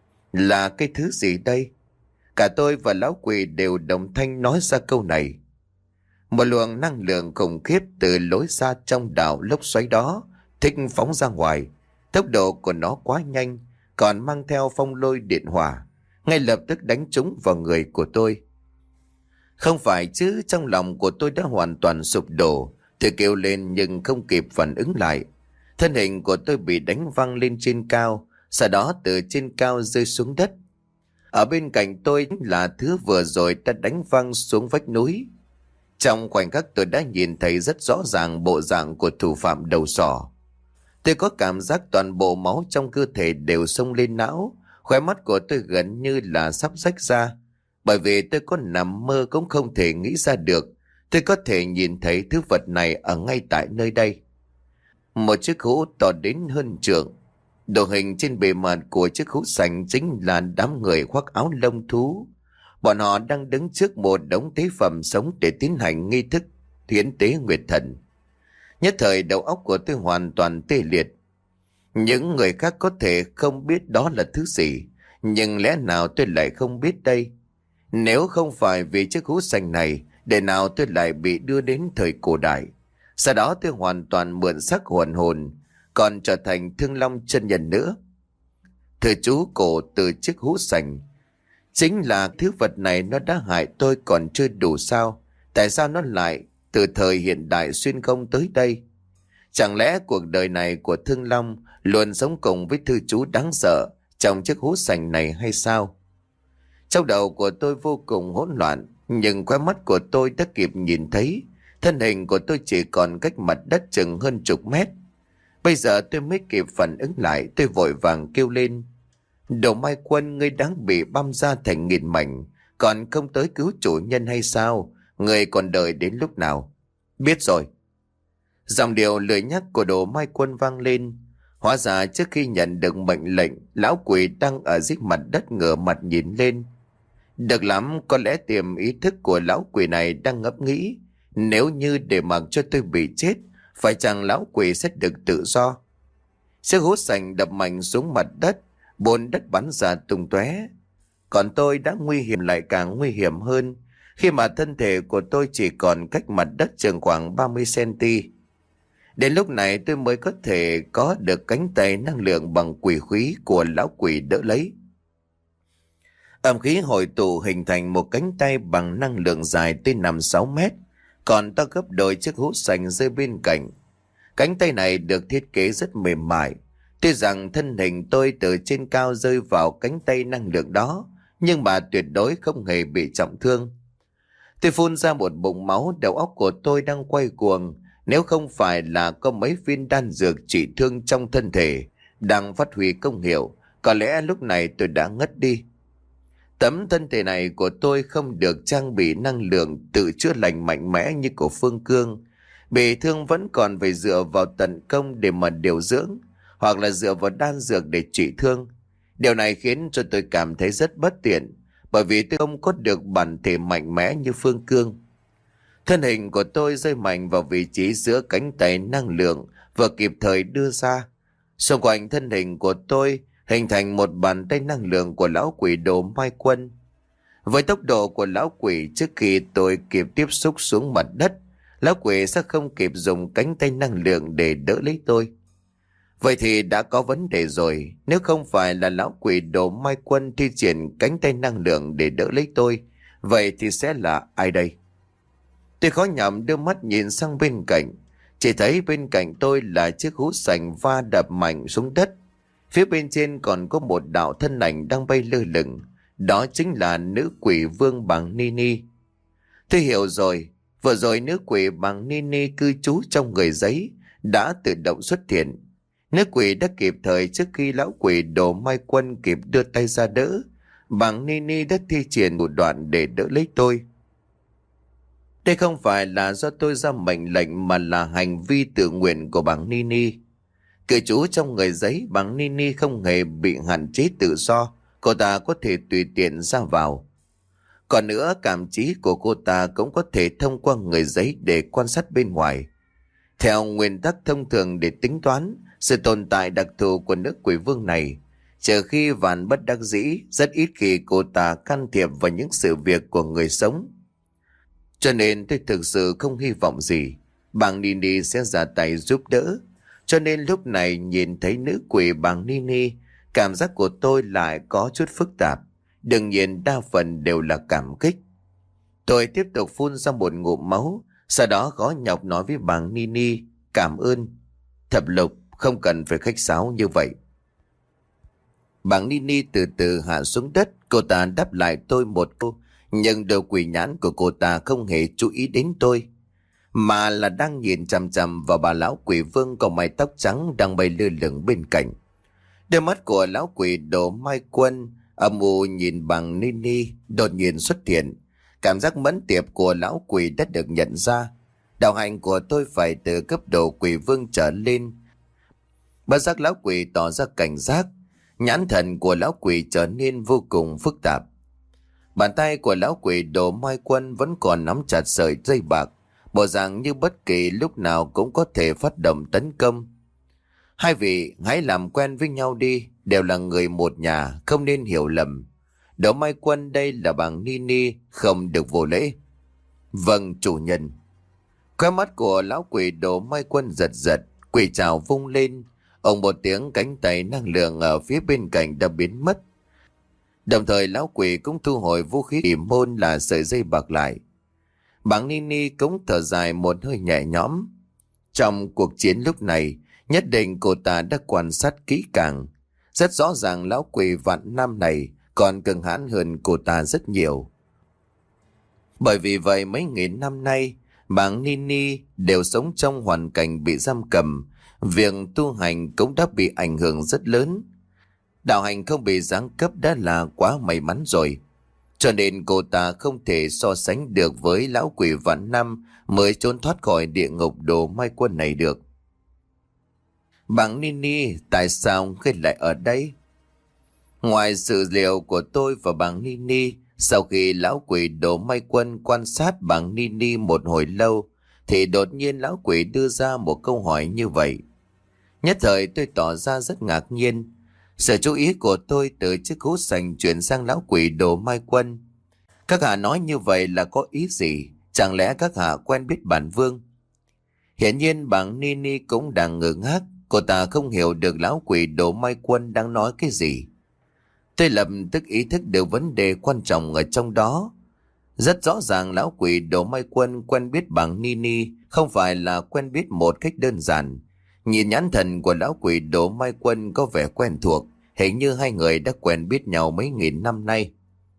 Là cái thứ gì đây? Cả tôi và lão quỷ đều đồng thanh nói ra câu này. Một luồng năng lượng khủng khiếp từ lối ra trong đảo lốc xoáy đó thích phóng ra ngoài. Tốc độ của nó quá nhanh, còn mang theo phong lôi điện hỏa, ngay lập tức đánh trúng vào người của tôi. Không phải chứ, trong lòng của tôi đã hoàn toàn sụp đổ. Tôi kêu lên nhưng không kịp phản ứng lại. Thân hình của tôi bị đánh văng lên trên cao, sau đó từ trên cao rơi xuống đất. Ở bên cạnh tôi là thứ vừa rồi đã đánh văng xuống vách núi. Trong khoảnh khắc tôi đã nhìn thấy rất rõ ràng bộ dạng của thủ phạm đầu sỏ. Tôi có cảm giác toàn bộ máu trong cơ thể đều xông lên não. Khóe mắt của tôi gần như là sắp rách ra. Bởi vì tôi có nằm mơ cũng không thể nghĩ ra được tôi có thể nhìn thấy thứ vật này ở ngay tại nơi đây. Một chiếc hũ to đến hơn trượng. Đồ hình trên bề mặt của chiếc hũ sành chính là đám người khoác áo lông thú. Bọn họ đang đứng trước một đống tế phẩm sống để tiến hành nghi thức hiến tế nguyệt thần. Nhất thời đầu óc của tôi hoàn toàn tê liệt. Những người khác có thể không biết đó là thứ gì, nhưng lẽ nào tôi lại không biết đây? Nếu không phải vì chiếc hũ xanh này, để nào tôi lại bị đưa đến thời cổ đại. Sau đó tôi hoàn toàn mượn sắc hồn hồn, còn trở thành Thương Long chân nhân nữa. Thưa chú cổ từ chiếc hũ xanh, chính là thứ vật này nó đã hại tôi còn chưa đủ sao? Tại sao nó lại từ thời hiện đại xuyên không tới đây? Chẳng lẽ cuộc đời này của Thương Long luôn sống cùng với thư chú đáng sợ trong chiếc hũ xanh này hay sao? Trong đầu của tôi vô cùng hỗn loạn, nhưng khóe mắt của tôi đã kịp nhìn thấy thân hình của tôi chỉ còn cách mặt đất chừng hơn chục mét. Bây giờ tôi mới kịp phản ứng lại, tôi vội vàng kêu lên. Đồ Mai Quân, ngươi đáng bị băm ra thành nghìn mảnh, còn không tới cứu chủ nhân hay sao? Ngươi còn đợi đến lúc nào? Biết rồi. Dòng điệu lười nhắc của Đồ Mai Quân vang lên. Hóa ra trước khi nhận được mệnh lệnh, lão quỷ đang ở dưới mặt đất ngửa mặt nhìn lên. Được lắm, có lẽ tiềm ý thức của lão quỷ này đang ngẫm nghĩ. Nếu như để mặc cho tôi bị chết, phải chăng lão quỷ sẽ được tự do? Chiếc hút sành đập mạnh xuống mặt đất, bùn đất bắn ra tung tóe. Còn tôi đã nguy hiểm lại càng nguy hiểm hơn, khi mà thân thể của tôi chỉ còn cách mặt đất chừng khoảng ba mươi xăng-ti-mét. Đến lúc này tôi mới có thể có được cánh tay năng lượng bằng quỷ khí của lão quỷ đỡ lấy. Âm khí hội tụ hình thành một cánh tay bằng năng lượng dài tới năm sáu mét, còn to gấp đôi chiếc hút sành rơi bên cạnh. Cánh tay này được thiết kế rất mềm mại. Tuy rằng thân hình tôi từ trên cao rơi vào cánh tay năng lượng đó, nhưng mà tuyệt đối không hề bị trọng thương. Tôi phun ra một bụng máu, đầu óc của tôi đang quay cuồng. Nếu không phải là có mấy viên đan dược trị thương trong thân thể đang phát huy công hiệu, có lẽ lúc này tôi đã ngất đi. Tấm thân thể này của tôi không được trang bị năng lượng tự chữa lành mạnh mẽ như của Phương Cương. Bị thương vẫn còn phải dựa vào tận công để mà điều dưỡng, hoặc là dựa vào đan dược để trị thương. Điều này khiến cho tôi cảm thấy rất bất tiện, bởi vì tôi không có được bản thể mạnh mẽ như Phương Cương. Thân hình của tôi rơi mạnh vào vị trí giữa cánh tay năng lượng và kịp thời đưa ra. Xung quanh thân hình của tôi hình thành một bàn tay năng lượng của lão quỷ Đồ Mai Quân. Với tốc độ của lão quỷ, trước khi tôi kịp tiếp xúc xuống mặt đất, lão quỷ sẽ không kịp dùng cánh tay năng lượng để đỡ lấy tôi. Vậy thì đã có vấn đề rồi. Nếu không phải là lão quỷ Đồ Mai Quân thi triển cánh tay năng lượng để đỡ lấy tôi, vậy thì sẽ là ai đây? Tôi khó nhọc đưa mắt nhìn sang bên cạnh, chỉ thấy bên cạnh tôi là chiếc hũ sành va đập mạnh xuống đất. Phía bên trên còn có một đạo thân ảnh đang bay lơ lửng, đó chính là nữ quỷ vương bằng Nini. Tôi hiểu rồi, vừa rồi nữ quỷ bằng Nini cư trú trong người giấy đã tự động xuất hiện. Nữ quỷ đã kịp thời trước khi lão quỷ Đồ Mai Quân kịp đưa tay ra đỡ. Bằng Nini đã thi triển một đoạn để đỡ lấy tôi. Đây không phải là do tôi ra mệnh lệnh, mà là hành vi tự nguyện của bằng Nini. Cư trú trong người giấy, bằng Nini không hề bị hạn chế tự do, cô ta có thể tùy tiện ra vào. Còn nữa, cảm trí của cô ta cũng có thể thông qua người giấy để quan sát bên ngoài. Theo nguyên tắc thông thường để tính toán sự tồn tại đặc thù của nữ quỷ vương này, trừ khi vạn bất đắc dĩ, rất ít khi cô ta can thiệp vào những sự việc của người sống. Cho nên tôi thực sự không hy vọng gì bằng Nini sẽ ra tay giúp đỡ. Cho nên lúc này nhìn thấy nữ quỷ bằng Nini, cảm giác của tôi lại có chút phức tạp. Đương nhiên đa phần đều là cảm kích. Tôi tiếp tục phun ra một ngụm máu, sau đó khó nhọc nói với bằng Nini: cảm ơn. Thập Lục, không cần phải khách sáo như vậy. Bằng Nini từ từ hạ xuống đất, cô ta đáp lại tôi một câu, nhưng đôi quỷ nhãn của cô ta không hề chú ý đến tôi, mà là đang nhìn chằm chằm vào bà lão quỷ vương có mái tóc trắng đang bay lơ lửng bên cạnh. Đôi mắt của lão quỷ Đồ Mai Quân âm u nhìn bằng Nini đột nhiên xuất hiện. Cảm giác mẫn tiệp của lão quỷ đã được nhận ra. Đạo hành của tôi phải từ cấp độ quỷ vương trở lên. Bất giác lão quỷ tỏ ra cảnh giác. Nhãn thần của lão quỷ trở nên vô cùng phức tạp. Bàn tay của lão quỷ Đồ Mai Quân vẫn còn nắm chặt sợi dây bạc, bộ dạng như bất kỳ lúc nào cũng có thể phát động tấn công. Hai vị hãy làm quen với nhau đi, đều là người một nhà, không nên hiểu lầm. Đồ Mai Quân đây là bằng Nini, không được vô lễ. Vâng, chủ nhân. Khóe mắt của lão quỷ Đồ Mai Quân giật giật, quỷ trảo vung lên. Ông một tiếng, cánh tay năng lượng ở phía bên cạnh đã biến mất. Đồng thời lão quỷ cũng thu hồi vũ khí kỳ môn là sợi dây bạc lại. Bằng Nini cũng thở dài một hơi nhẹ nhõm. Trong cuộc chiến lúc này, nhất định cô ta đã quan sát kỹ càng. Rất rõ ràng lão quỷ vạn năm này còn cường hãn hơn cô ta rất nhiều. Bởi vì vậy mấy nghìn năm nay, bằng Nini đều sống trong hoàn cảnh bị giam cầm. Việc tu hành cũng đã bị ảnh hưởng rất lớn. Đạo hành không bị giáng cấp đã là quá may mắn rồi. Cho nên cô ta không thể so sánh được với lão quỷ vạn năm mới trốn thoát khỏi địa ngục Đồ Mai Quân này được. Bằng Nini, tại sao ngươi lại ở đây? Ngoài sự liệu của tôi và bằng Nini, Sau khi lão quỷ Đồ Mai Quân quan sát bà Nini một hồi lâu, thì đột nhiên lão quỷ đưa ra một câu hỏi như vậy. Nhất thời tôi tỏ ra rất ngạc nhiên. Sự chú ý của tôi từ chiếc hũ sành chuyển sang lão quỷ Đồ Mai Quân. Các hạ nói như vậy là có ý gì? Chẳng lẽ các hạ quen biết bản vương? Hiển nhiên bà Nini cũng đang ngơ ngác. Cô ta không hiểu được lão quỷ Đồ Mai Quân đang nói cái gì. Tôi lập tức ý thức được vấn đề quan trọng ở trong đó. Rất rõ ràng lão quỷ Đồ Mai Quân quen biết bà Nini không phải là quen biết một cách đơn giản. Nhìn nhãn thần của lão quỷ Đồ Mai Quân có vẻ quen thuộc, hình như hai người đã quen biết nhau mấy nghìn năm nay.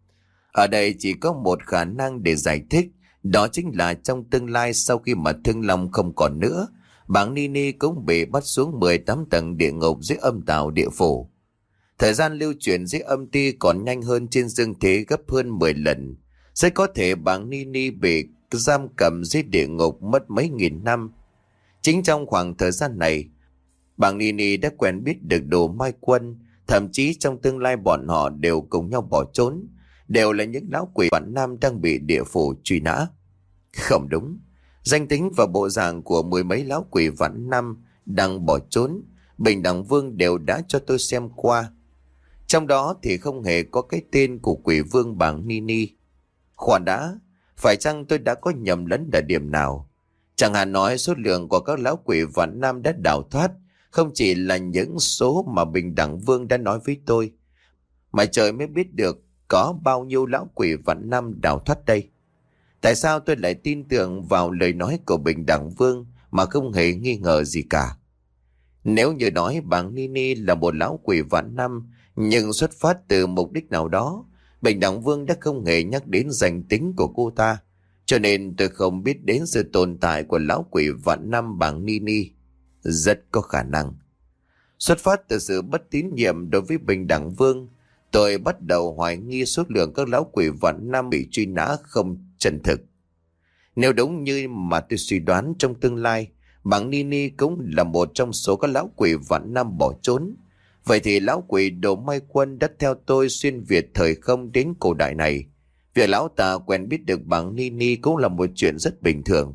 Ở đây chỉ có một khả năng để giải thích, đó chính là trong tương lai sau khi mà Thương Long không còn nữa, bà Nini cũng bị bắt xuống mười tám tầng địa ngục dưới âm tào địa phủ. Thời gian lưu chuyển dưới âm ti còn nhanh hơn trên dương thế gấp hơn mười lần. Rất có thể bà Nini bị giam cầm dưới địa ngục mất mấy nghìn năm. Chính trong khoảng thời gian này, bà Nini đã quen biết được Đồ Mai Quân, thậm chí trong tương lai bọn họ đều cùng nhau bỏ trốn, đều là những lão quỷ vạn nam đang bị địa phủ truy nã. Không đúng, danh tính và bộ dạng của mười mấy lão quỷ vạn năm đang bỏ trốn, Bình Đẳng Vương đều đã cho tôi xem qua. Trong đó thì không hề có cái tên của quỷ vương bà Nini. Khoan đã, phải chăng tôi đã có nhầm lẫn ở điểm nào? Chẳng hạn nói số lượng của các lão quỷ vạn nam đã đào thoát không chỉ là những số mà Bình Đẳng Vương đã nói với tôi, mà trời mới biết được có bao nhiêu lão quỷ vạn năm đào thoát đây. Tại sao tôi lại tin tưởng vào lời nói của Bình Đẳng Vương mà không hề nghi ngờ gì cả? Nếu như nói bà Nini là một lão quỷ vạn năm, nhưng xuất phát từ mục đích nào đó, Bình Đẳng Vương đã không hề nhắc đến danh tính của cô ta, cho nên tôi không biết đến sự tồn tại của lão quỷ vạn năm bà Nini. Rất có khả năng xuất phát từ sự bất tín nhiệm đối với Bình Đẳng Vương, tôi bắt đầu hoài nghi số lượng các lão quỷ vạn năm bị truy nã không chân thực. Nếu đúng như mà tôi suy đoán, trong tương lai bà Nini cũng là một trong số các lão quỷ vạn năm bỏ trốn. Vậy thì lão quỷ Đồ Mai Quân đã theo tôi xuyên việt thời không đến cổ đại này. Việc lão ta quen biết được bà Nini cũng là một chuyện rất bình thường.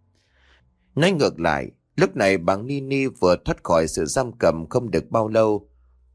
Nói ngược lại, lúc này bà Nini vừa thoát khỏi sự giam cầm không được bao lâu,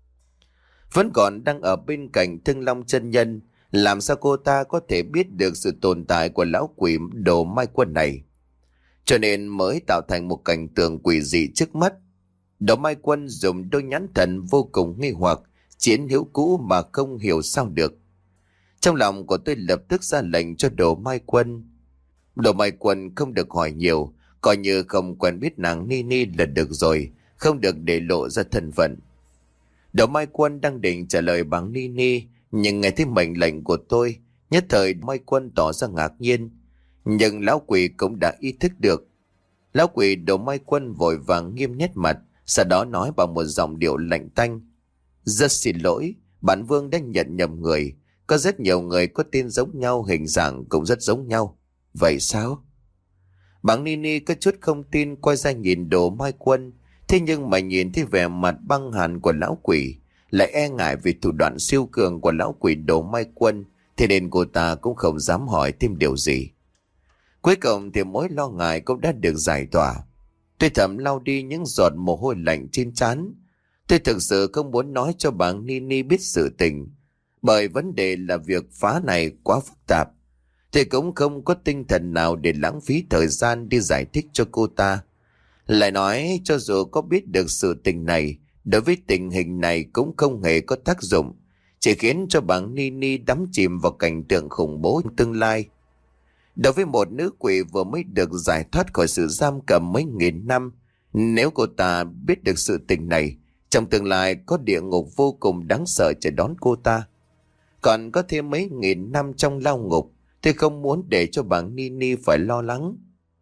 vẫn còn đang ở bên cạnh Thương Long chân nhân. Làm sao cô ta có thể biết được sự tồn tại của lão quỷ Đồ Mai Quân này? Cho nên mới tạo thành một cảnh tượng quỷ dị trước mắt. Đồ Mai Quân dùng đôi nhãn thần vô cùng nghi hoặc, chiến hữu cũ mà không hiểu sao được. Trong lòng của tôi lập tức ra lệnh cho Đồ Mai Quân. Đồ Mai Quân không được hỏi nhiều, coi như không quen biết nàng Nini là được rồi, không được để lộ ra thân phận. Đồ Mai Quân đang định trả lời bằng Nini, nhưng nghe thấy mệnh lệnh của tôi, nhất thời Mai Quân tỏ ra ngạc nhiên. Nhưng lão quỷ cũng đã ý thức được. Lão quỷ Đồ Mai Quân vội vàng nghiêm nét mặt, sau đó nói bằng một giọng điệu lạnh tanh: Rất xin lỗi, bản vương đã nhận nhầm người. Có rất nhiều người có tên giống nhau, hình dạng cũng rất giống nhau. Vậy sao? Bảng Nini có chút không tin quay ra nhìn Đồ Mai Quân. Thế nhưng mà nhìn thấy vẻ mặt băng hàn của lão quỷ, lại e ngại vì thủ đoạn siêu cường của lão quỷ Đồ Mai Quân, thế nên cô ta cũng không dám hỏi thêm điều gì. Cuối cùng thì mối lo ngại cũng đã được giải tỏa. Tôi thầm lau đi những giọt mồ hôi lạnh trên trán. Tôi thực sự không muốn nói cho bà Nini biết sự tình, bởi vấn đề là việc phá này quá phức tạp. Tôi cũng không có tinh thần nào để lãng phí thời gian đi giải thích cho cô ta. Lại nói, cho dù có biết được sự tình này, đối với tình hình này cũng không hề có tác dụng, chỉ khiến cho bà Nini đắm chìm vào cảnh tượng khủng bố tương lai. Đối với một nữ quỷ vừa mới được giải thoát khỏi sự giam cầm mấy nghìn năm, nếu cô ta biết được sự tình này, trong tương lai có địa ngục vô cùng đáng sợ chờ đón cô ta. Còn có thêm mấy nghìn năm trong lao ngục, tôi không muốn để cho bà Nini phải lo lắng.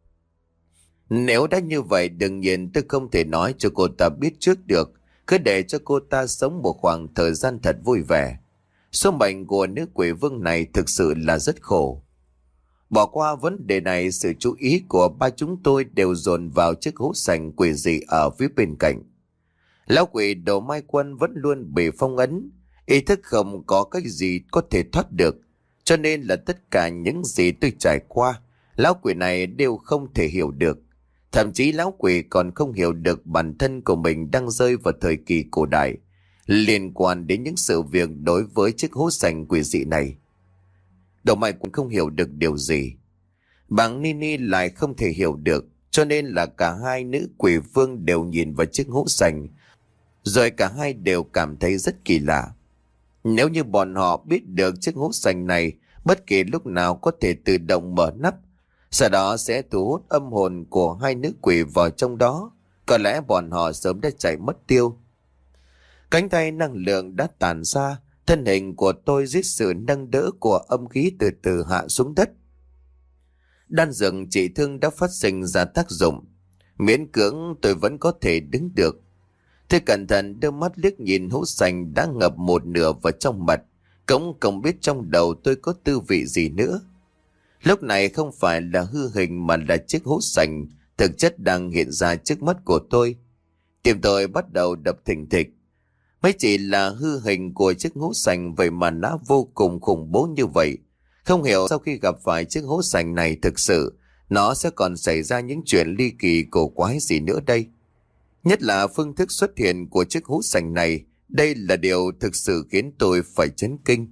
Nếu đã như vậy, đương nhiên tôi không thể nói cho cô ta biết trước được, cứ để cho cô ta sống một khoảng thời gian thật vui vẻ. Số mệnh của nữ quỷ vương này thực sự là rất khổ. Bỏ qua vấn đề này, sự chú ý của ba chúng tôi đều dồn vào chiếc hố sành quỷ dị ở phía bên cạnh. Lão quỷ Đồ Mai Quân vẫn luôn bị phong ấn, ý thức không có cái gì có thể thoát được. Cho nên là tất cả những gì tôi trải qua, lão quỷ này đều không thể hiểu được. Thậm chí lão quỷ còn không hiểu được bản thân của mình đang rơi vào thời kỳ cổ đại, liên quan đến những sự việc đối với chiếc hố sành quỷ dị này. Đầu mày cũng không hiểu được điều gì. Bàng Nini lại không thể hiểu được, cho nên là cả hai nữ quỷ vương đều nhìn vào chiếc hố sành, rồi cả hai đều cảm thấy rất kỳ lạ. Nếu như bọn họ biết được chiếc hố sành này bất kỳ lúc nào có thể tự động mở nắp, sau đó sẽ thu hút âm hồn của hai nữ quỷ vào trong đó, có lẽ bọn họ sớm đã chạy mất tiêu. Cánh tay năng lượng đã tàn ra, thân hình của tôi dưới sự nâng đỡ của âm khí từ từ hạ xuống đất. Đan dược trị thương đã phát sinh ra tác dụng, miễn cưỡng tôi vẫn có thể đứng được. Tôi cẩn thận đưa mắt liếc nhìn hũ sành đã ngập một nửa vào trong mặt, cũng không biết trong đầu tôi có tư vị gì nữa. Lúc này không phải là hư hình mà là chiếc hũ sành thực chất đang hiện ra trước mắt của tôi. Tim tôi bắt đầu đập thình thịch. Mới chỉ là hư hình của chiếc hũ sành vậy mà nó vô cùng khủng bố như vậy. Không hiểu sau khi gặp phải chiếc hũ sành này thực sự nó sẽ còn xảy ra những chuyện ly kỳ cổ quái gì nữa đây. Nhất là phương thức xuất hiện của chiếc hũ sành này, đây là điều thực sự khiến tôi phải chấn kinh.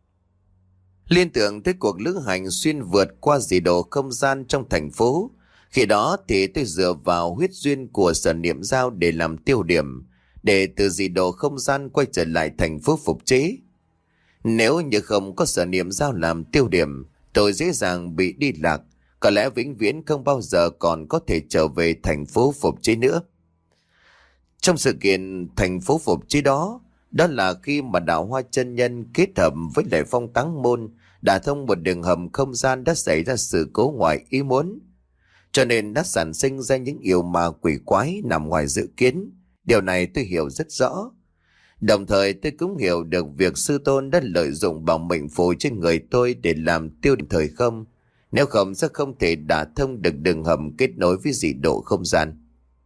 Liên tưởng tới cuộc lữ hành xuyên vượt qua dị độ không gian trong thành phố. Khi đó thì tôi dựa vào huyết duyên của Sở Niệm Giao để làm tiêu điểm, để từ dị độ không gian quay trở lại thành phố phục chế. Nếu như không có Sở Niệm Giao làm tiêu điểm, tôi dễ dàng bị đi lạc, có lẽ vĩnh viễn không bao giờ còn có thể trở về thành phố phục chế nữa. Trong sự kiện thành phố phục chế đó, đó là khi mà đạo Hoa Chân Nhân kết hợp với lại Phong Táng Môn đã thông một đường hầm không gian đã xảy ra sự cố ngoài ý muốn, cho nên đã sản sinh ra những yêu ma quỷ quái nằm ngoài dự kiến. Điều này tôi hiểu rất rõ. Đồng thời tôi cũng hiểu được việc sư tôn đã lợi dụng bảo mệnh phù trên người tôi để làm tiêu điểm thời không, nếu không sẽ không thể đả thông được đường hầm kết nối với dị độ không gian.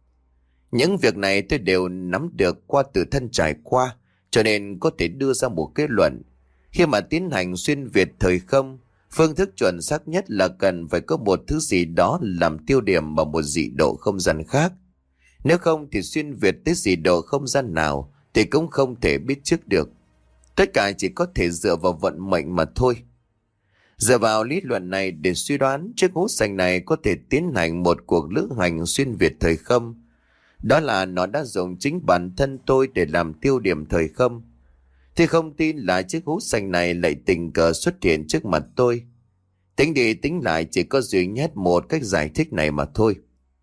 Những việc này tôi đều nắm được qua từ thân trải qua, cho nên có thể đưa ra một kết luận. Khi mà tiến hành xuyên việt thời không, phương thức chuẩn xác nhất là cần phải có một thứ gì đó làm tiêu điểm vào một dị độ không gian khác. Nếu không thì xuyên việt tới dị độ không gian nào thì cũng không thể biết trước được. Tất cả chỉ có thể dựa vào vận mệnh mà thôi. Dựa vào lý luận này để suy đoán chiếc hũ sành này có thể tiến hành một cuộc lữ hành xuyên việt thời không. Đó là nó đã dùng chính bản thân tôi để làm tiêu điểm thời không. Thì không tin là chiếc hũ sành này lại tình cờ xuất hiện trước mặt tôi. Tính đi tính lại chỉ có duy nhất một cách giải thích này mà thôi.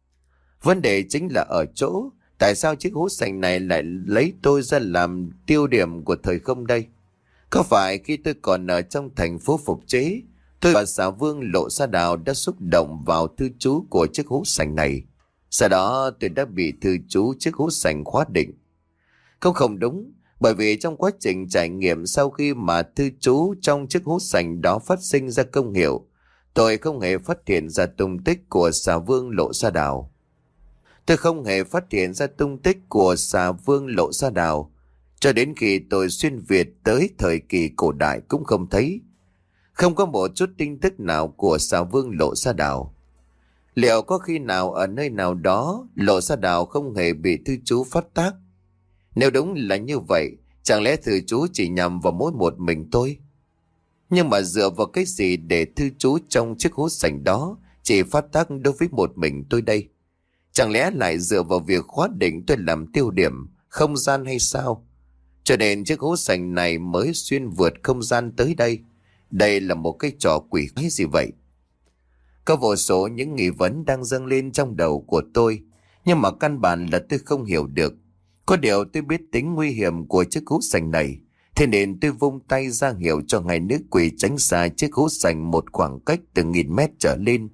Vấn đề chính là ở chỗ tại sao chiếc hũ sành này lại lấy tôi ra làm tiêu điểm của thời không đây? Có phải khi tôi còn ở trong thành phố phục chế, tôi và Xà Vương Lộ Sa Đào đã xúc động vào thư chú của chiếc hũ sành này? Sau đó tôi đã bị thư chú chiếc hũ sành khóa định. Không không đúng, bởi vì trong quá trình trải nghiệm sau khi mà thư chú trong chiếc hũ sành đó phát sinh ra công hiệu, tôi không hề phát hiện ra tung tích của Xà Vương Lộ Sa Đào. Tôi không hề phát hiện ra tung tích của Xà Vương Lộ Sa Đào, cho đến khi tôi xuyên việt tới thời kỳ cổ đại cũng không thấy. Không có một chút tin tức nào của Xà Vương Lộ Sa Đào. Liệu có khi nào ở nơi nào đó Lộ Sa Đào không hề bị thư chú phát tác? Nếu đúng là như vậy, chẳng lẽ thư chú chỉ nhằm vào mỗi một mình tôi? Nhưng mà dựa vào cái gì để thư chú trong chiếc hũ sành đó chỉ phát tác đối với một mình tôi đây? Chẳng lẽ lại dựa vào việc khóa định tôi làm tiêu điểm không gian hay sao? Cho nên chiếc hũ sành này mới xuyên vượt không gian tới đây. Đây là một cái trò quỷ quái gì vậy? Có vô số những nghi vấn đang dâng lên trong đầu của tôi, nhưng mà căn bản là tôi không hiểu được. Có điều tôi biết tính nguy hiểm của chiếc hũ sành này, thế nên tôi vung tay ra hiệu cho hai nữ quỷ tránh xa chiếc hũ sành một khoảng cách từ nghìn mét trở lên.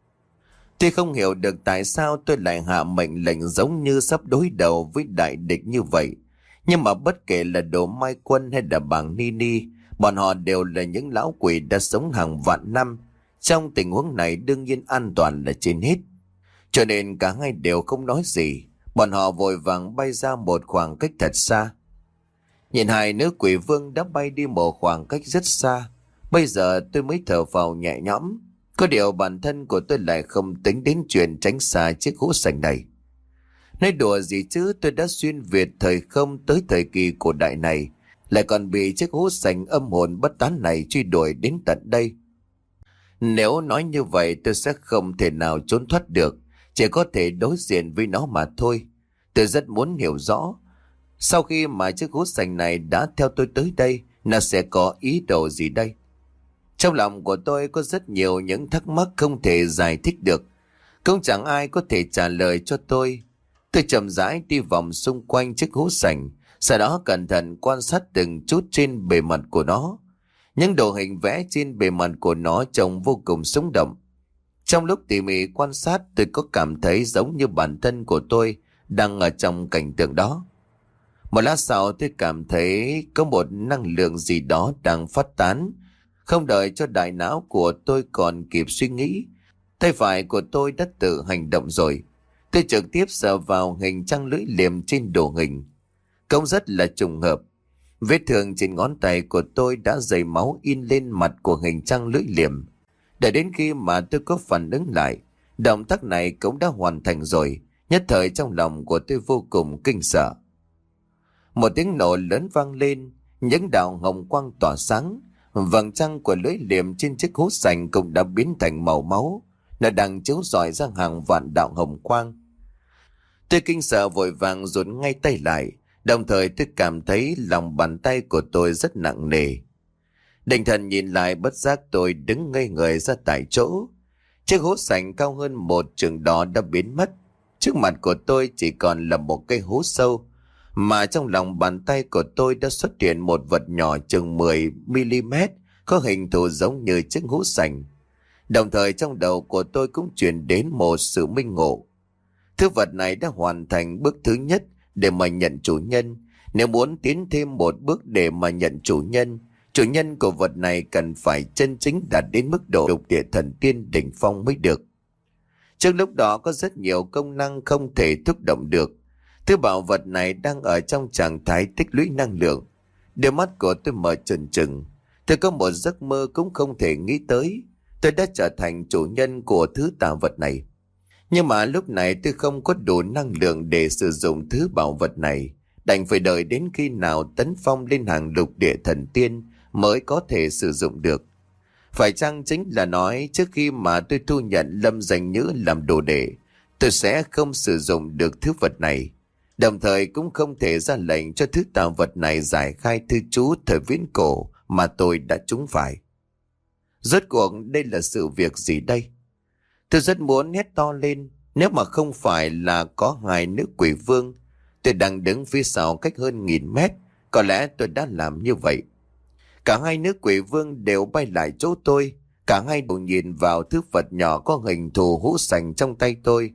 Tôi không hiểu được tại sao tôi lại hạ mệnh lệnh giống như sắp đối đầu với đại địch như vậy. Nhưng mà bất kể là Đồ Mai Quân hay là Bàng Nini, bọn họ đều là những lão quỷ đã sống hàng vạn năm. Trong tình huống này đương nhiên an toàn là trên hết. Cho nên cả hai đều không nói gì. Bọn họ vội vàng bay ra một khoảng cách thật xa. Nhìn hai nữ quỷ vương đã bay đi một khoảng cách rất xa. Bây giờ tôi mới thở phào nhẹ nhõm. Có điều bản thân của tôi lại không tính đến chuyện tránh xa chiếc hũ sành này. Nói đùa gì chứ, tôi đã xuyên việt thời không tới thời kỳ cổ đại này, lại còn bị chiếc hũ sành âm hồn bất tán này truy đuổi đến tận đây. Nếu nói như vậy tôi sẽ không thể nào trốn thoát được, chỉ có thể đối diện với nó mà thôi. Tôi rất muốn hiểu rõ, sau khi mà chiếc hũ sành này đã theo tôi tới đây, nó sẽ có ý đồ gì đây? Trong lòng của tôi có rất nhiều những thắc mắc không thể giải thích được, cũng chẳng ai có thể trả lời cho tôi. Tôi chậm rãi đi vòng xung quanh chiếc hũ sành, sau đó cẩn thận quan sát từng chút trên bề mặt của nó. Những đồ hình vẽ trên bề mặt của nó trông vô cùng sống động. Trong lúc tỉ mỉ quan sát, tôi có cảm thấy giống như bản thân của tôi đang ở trong cảnh tượng đó. Một lát sau tôi cảm thấy có một năng lượng gì đó đang phát tán. Không đợi cho đại não của tôi còn kịp suy nghĩ, tay phải của tôi đã tự hành động rồi. Tôi trực tiếp sờ vào hình trăng lưỡi liềm trên đồ hình. Cũng rất là trùng hợp, vết thương trên ngón tay của tôi đã dày máu in lên mặt của hình trăng lưỡi liềm. Để đến khi mà tôi có phản ứng lại, động tác này cũng đã hoàn thành rồi. Nhất thời trong lòng của tôi vô cùng kinh sợ. Một tiếng nổ lớn vang lên, những đạo hồng quang tỏa sáng. Vầng trăng của lưỡi liềm trên chiếc hũ sành cũng đã biến thành màu máu. Nó đang chiếu rọi ra hàng vạn đạo hồng quang. Tôi kinh sợ vội vàng rụt ngay tay lại. Đồng thời tôi cảm thấy lòng bàn tay của tôi rất nặng nề. Định thần nhìn lại, bất giác tôi đứng ngây người ra tại chỗ. Chiếc hũ sành cao hơn một chừng đó đã biến mất. Trước mặt của tôi chỉ còn là một cây hố sâu, mà trong lòng bàn tay của tôi đã xuất hiện một vật nhỏ chừng mười mi-li-mét, có hình thù giống như chiếc hũ sành. Đồng thời trong đầu của tôi cũng truyền đến một sự minh ngộ. Thứ vật này đã hoàn thành bước thứ nhất để mà nhận chủ nhân. Nếu muốn tiến thêm một bước để mà nhận chủ nhân, chủ nhân của vật này cần phải chân chính đạt đến mức độ lục địa thần tiên đỉnh phong mới được. Trước lúc đó có rất nhiều công năng không thể thúc động được. Thứ bảo vật này đang ở trong trạng thái tích lũy năng lượng. Đôi mắt của tôi mở trừng trừng. Tôi có một giấc mơ cũng không thể nghĩ tới, tôi đã trở thành chủ nhân của thứ tà vật này. Nhưng mà lúc này tôi không có đủ năng lượng để sử dụng thứ bảo vật này, đành phải đợi đến khi nào tấn phong lên hàng lục địa thần tiên mới có thể sử dụng được. Phải chăng chính là nói trước khi mà tôi thu nhận Lâm Danh Nhữ làm đồ đệ, tôi sẽ không sử dụng được thứ vật này, đồng thời cũng không thể ra lệnh cho thứ tà vật này giải khai thư chú thời viễn cổ mà tôi đã trúng phải. Rốt cuộc đây là sự việc gì đây? Tôi rất muốn hét to lên, nếu mà không phải là có hai nữ quỷ vương, tôi đang đứng phía sau cách hơn nghìn mét, có lẽ tôi đã làm như vậy. Cả hai nữ quỷ vương đều bay lại chỗ tôi, cả hai đều nhìn vào thứ vật nhỏ có hình thù hũ sành trong tay tôi.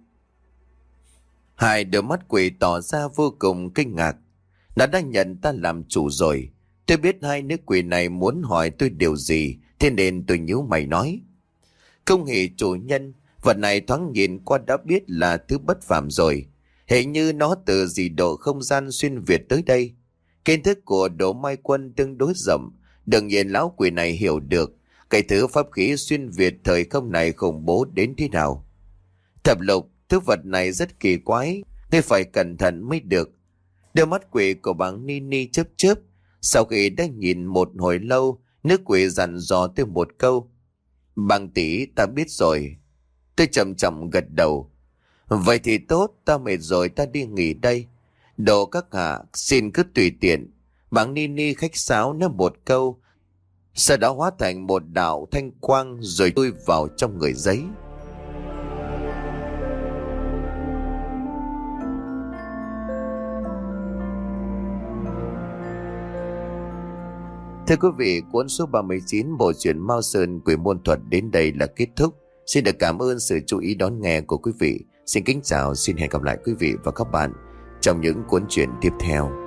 Hai đôi mắt quỷ tỏ ra vô cùng kinh ngạc. Nó đã nhận ta làm chủ rồi. Tôi biết hai nữ quỷ này muốn hỏi tôi điều gì, thế nên tôi nhíu mày nói: Không hề chủ nhân, vật này thoáng nhìn qua đã biết là thứ bất phàm rồi. Hình như nó từ dị độ không gian xuyên việt tới đây. Kiến thức của Đỗ Mai Quân tương đối rộng, đương nhiên lão quỷ này hiểu được cái thứ pháp khí xuyên việt thời không này khủng bố đến thế nào. Thập Lục, thứ vật này rất kỳ quái, ngươi phải cẩn thận mới được. Đôi mắt quỷ của bà Nini chớp chớp. Sau khi đã nhìn một hồi lâu, nữ quỷ dặn dò tôi một câu: Bằng tỷ, ta biết rồi. Tôi chậm chậm gật đầu. Vậy thì tốt, ta mệt rồi, ta đi nghỉ đây. Đồ các hạ, xin cứ tùy tiện. Bà Nini khách sáo nói một câu, sau đó hóa thành một đạo thanh quang rồi chui vào trong người giấy. Thưa quý vị, cuốn số ba mươi chín bộ truyện Mao Sơn Quỷ Môn Thuật đến đây là kết thúc. Xin được cảm ơn sự chú ý đón nghe của quý vị. Xin kính chào, xin hẹn gặp lại quý vị và các bạn trong những cuốn truyện tiếp theo.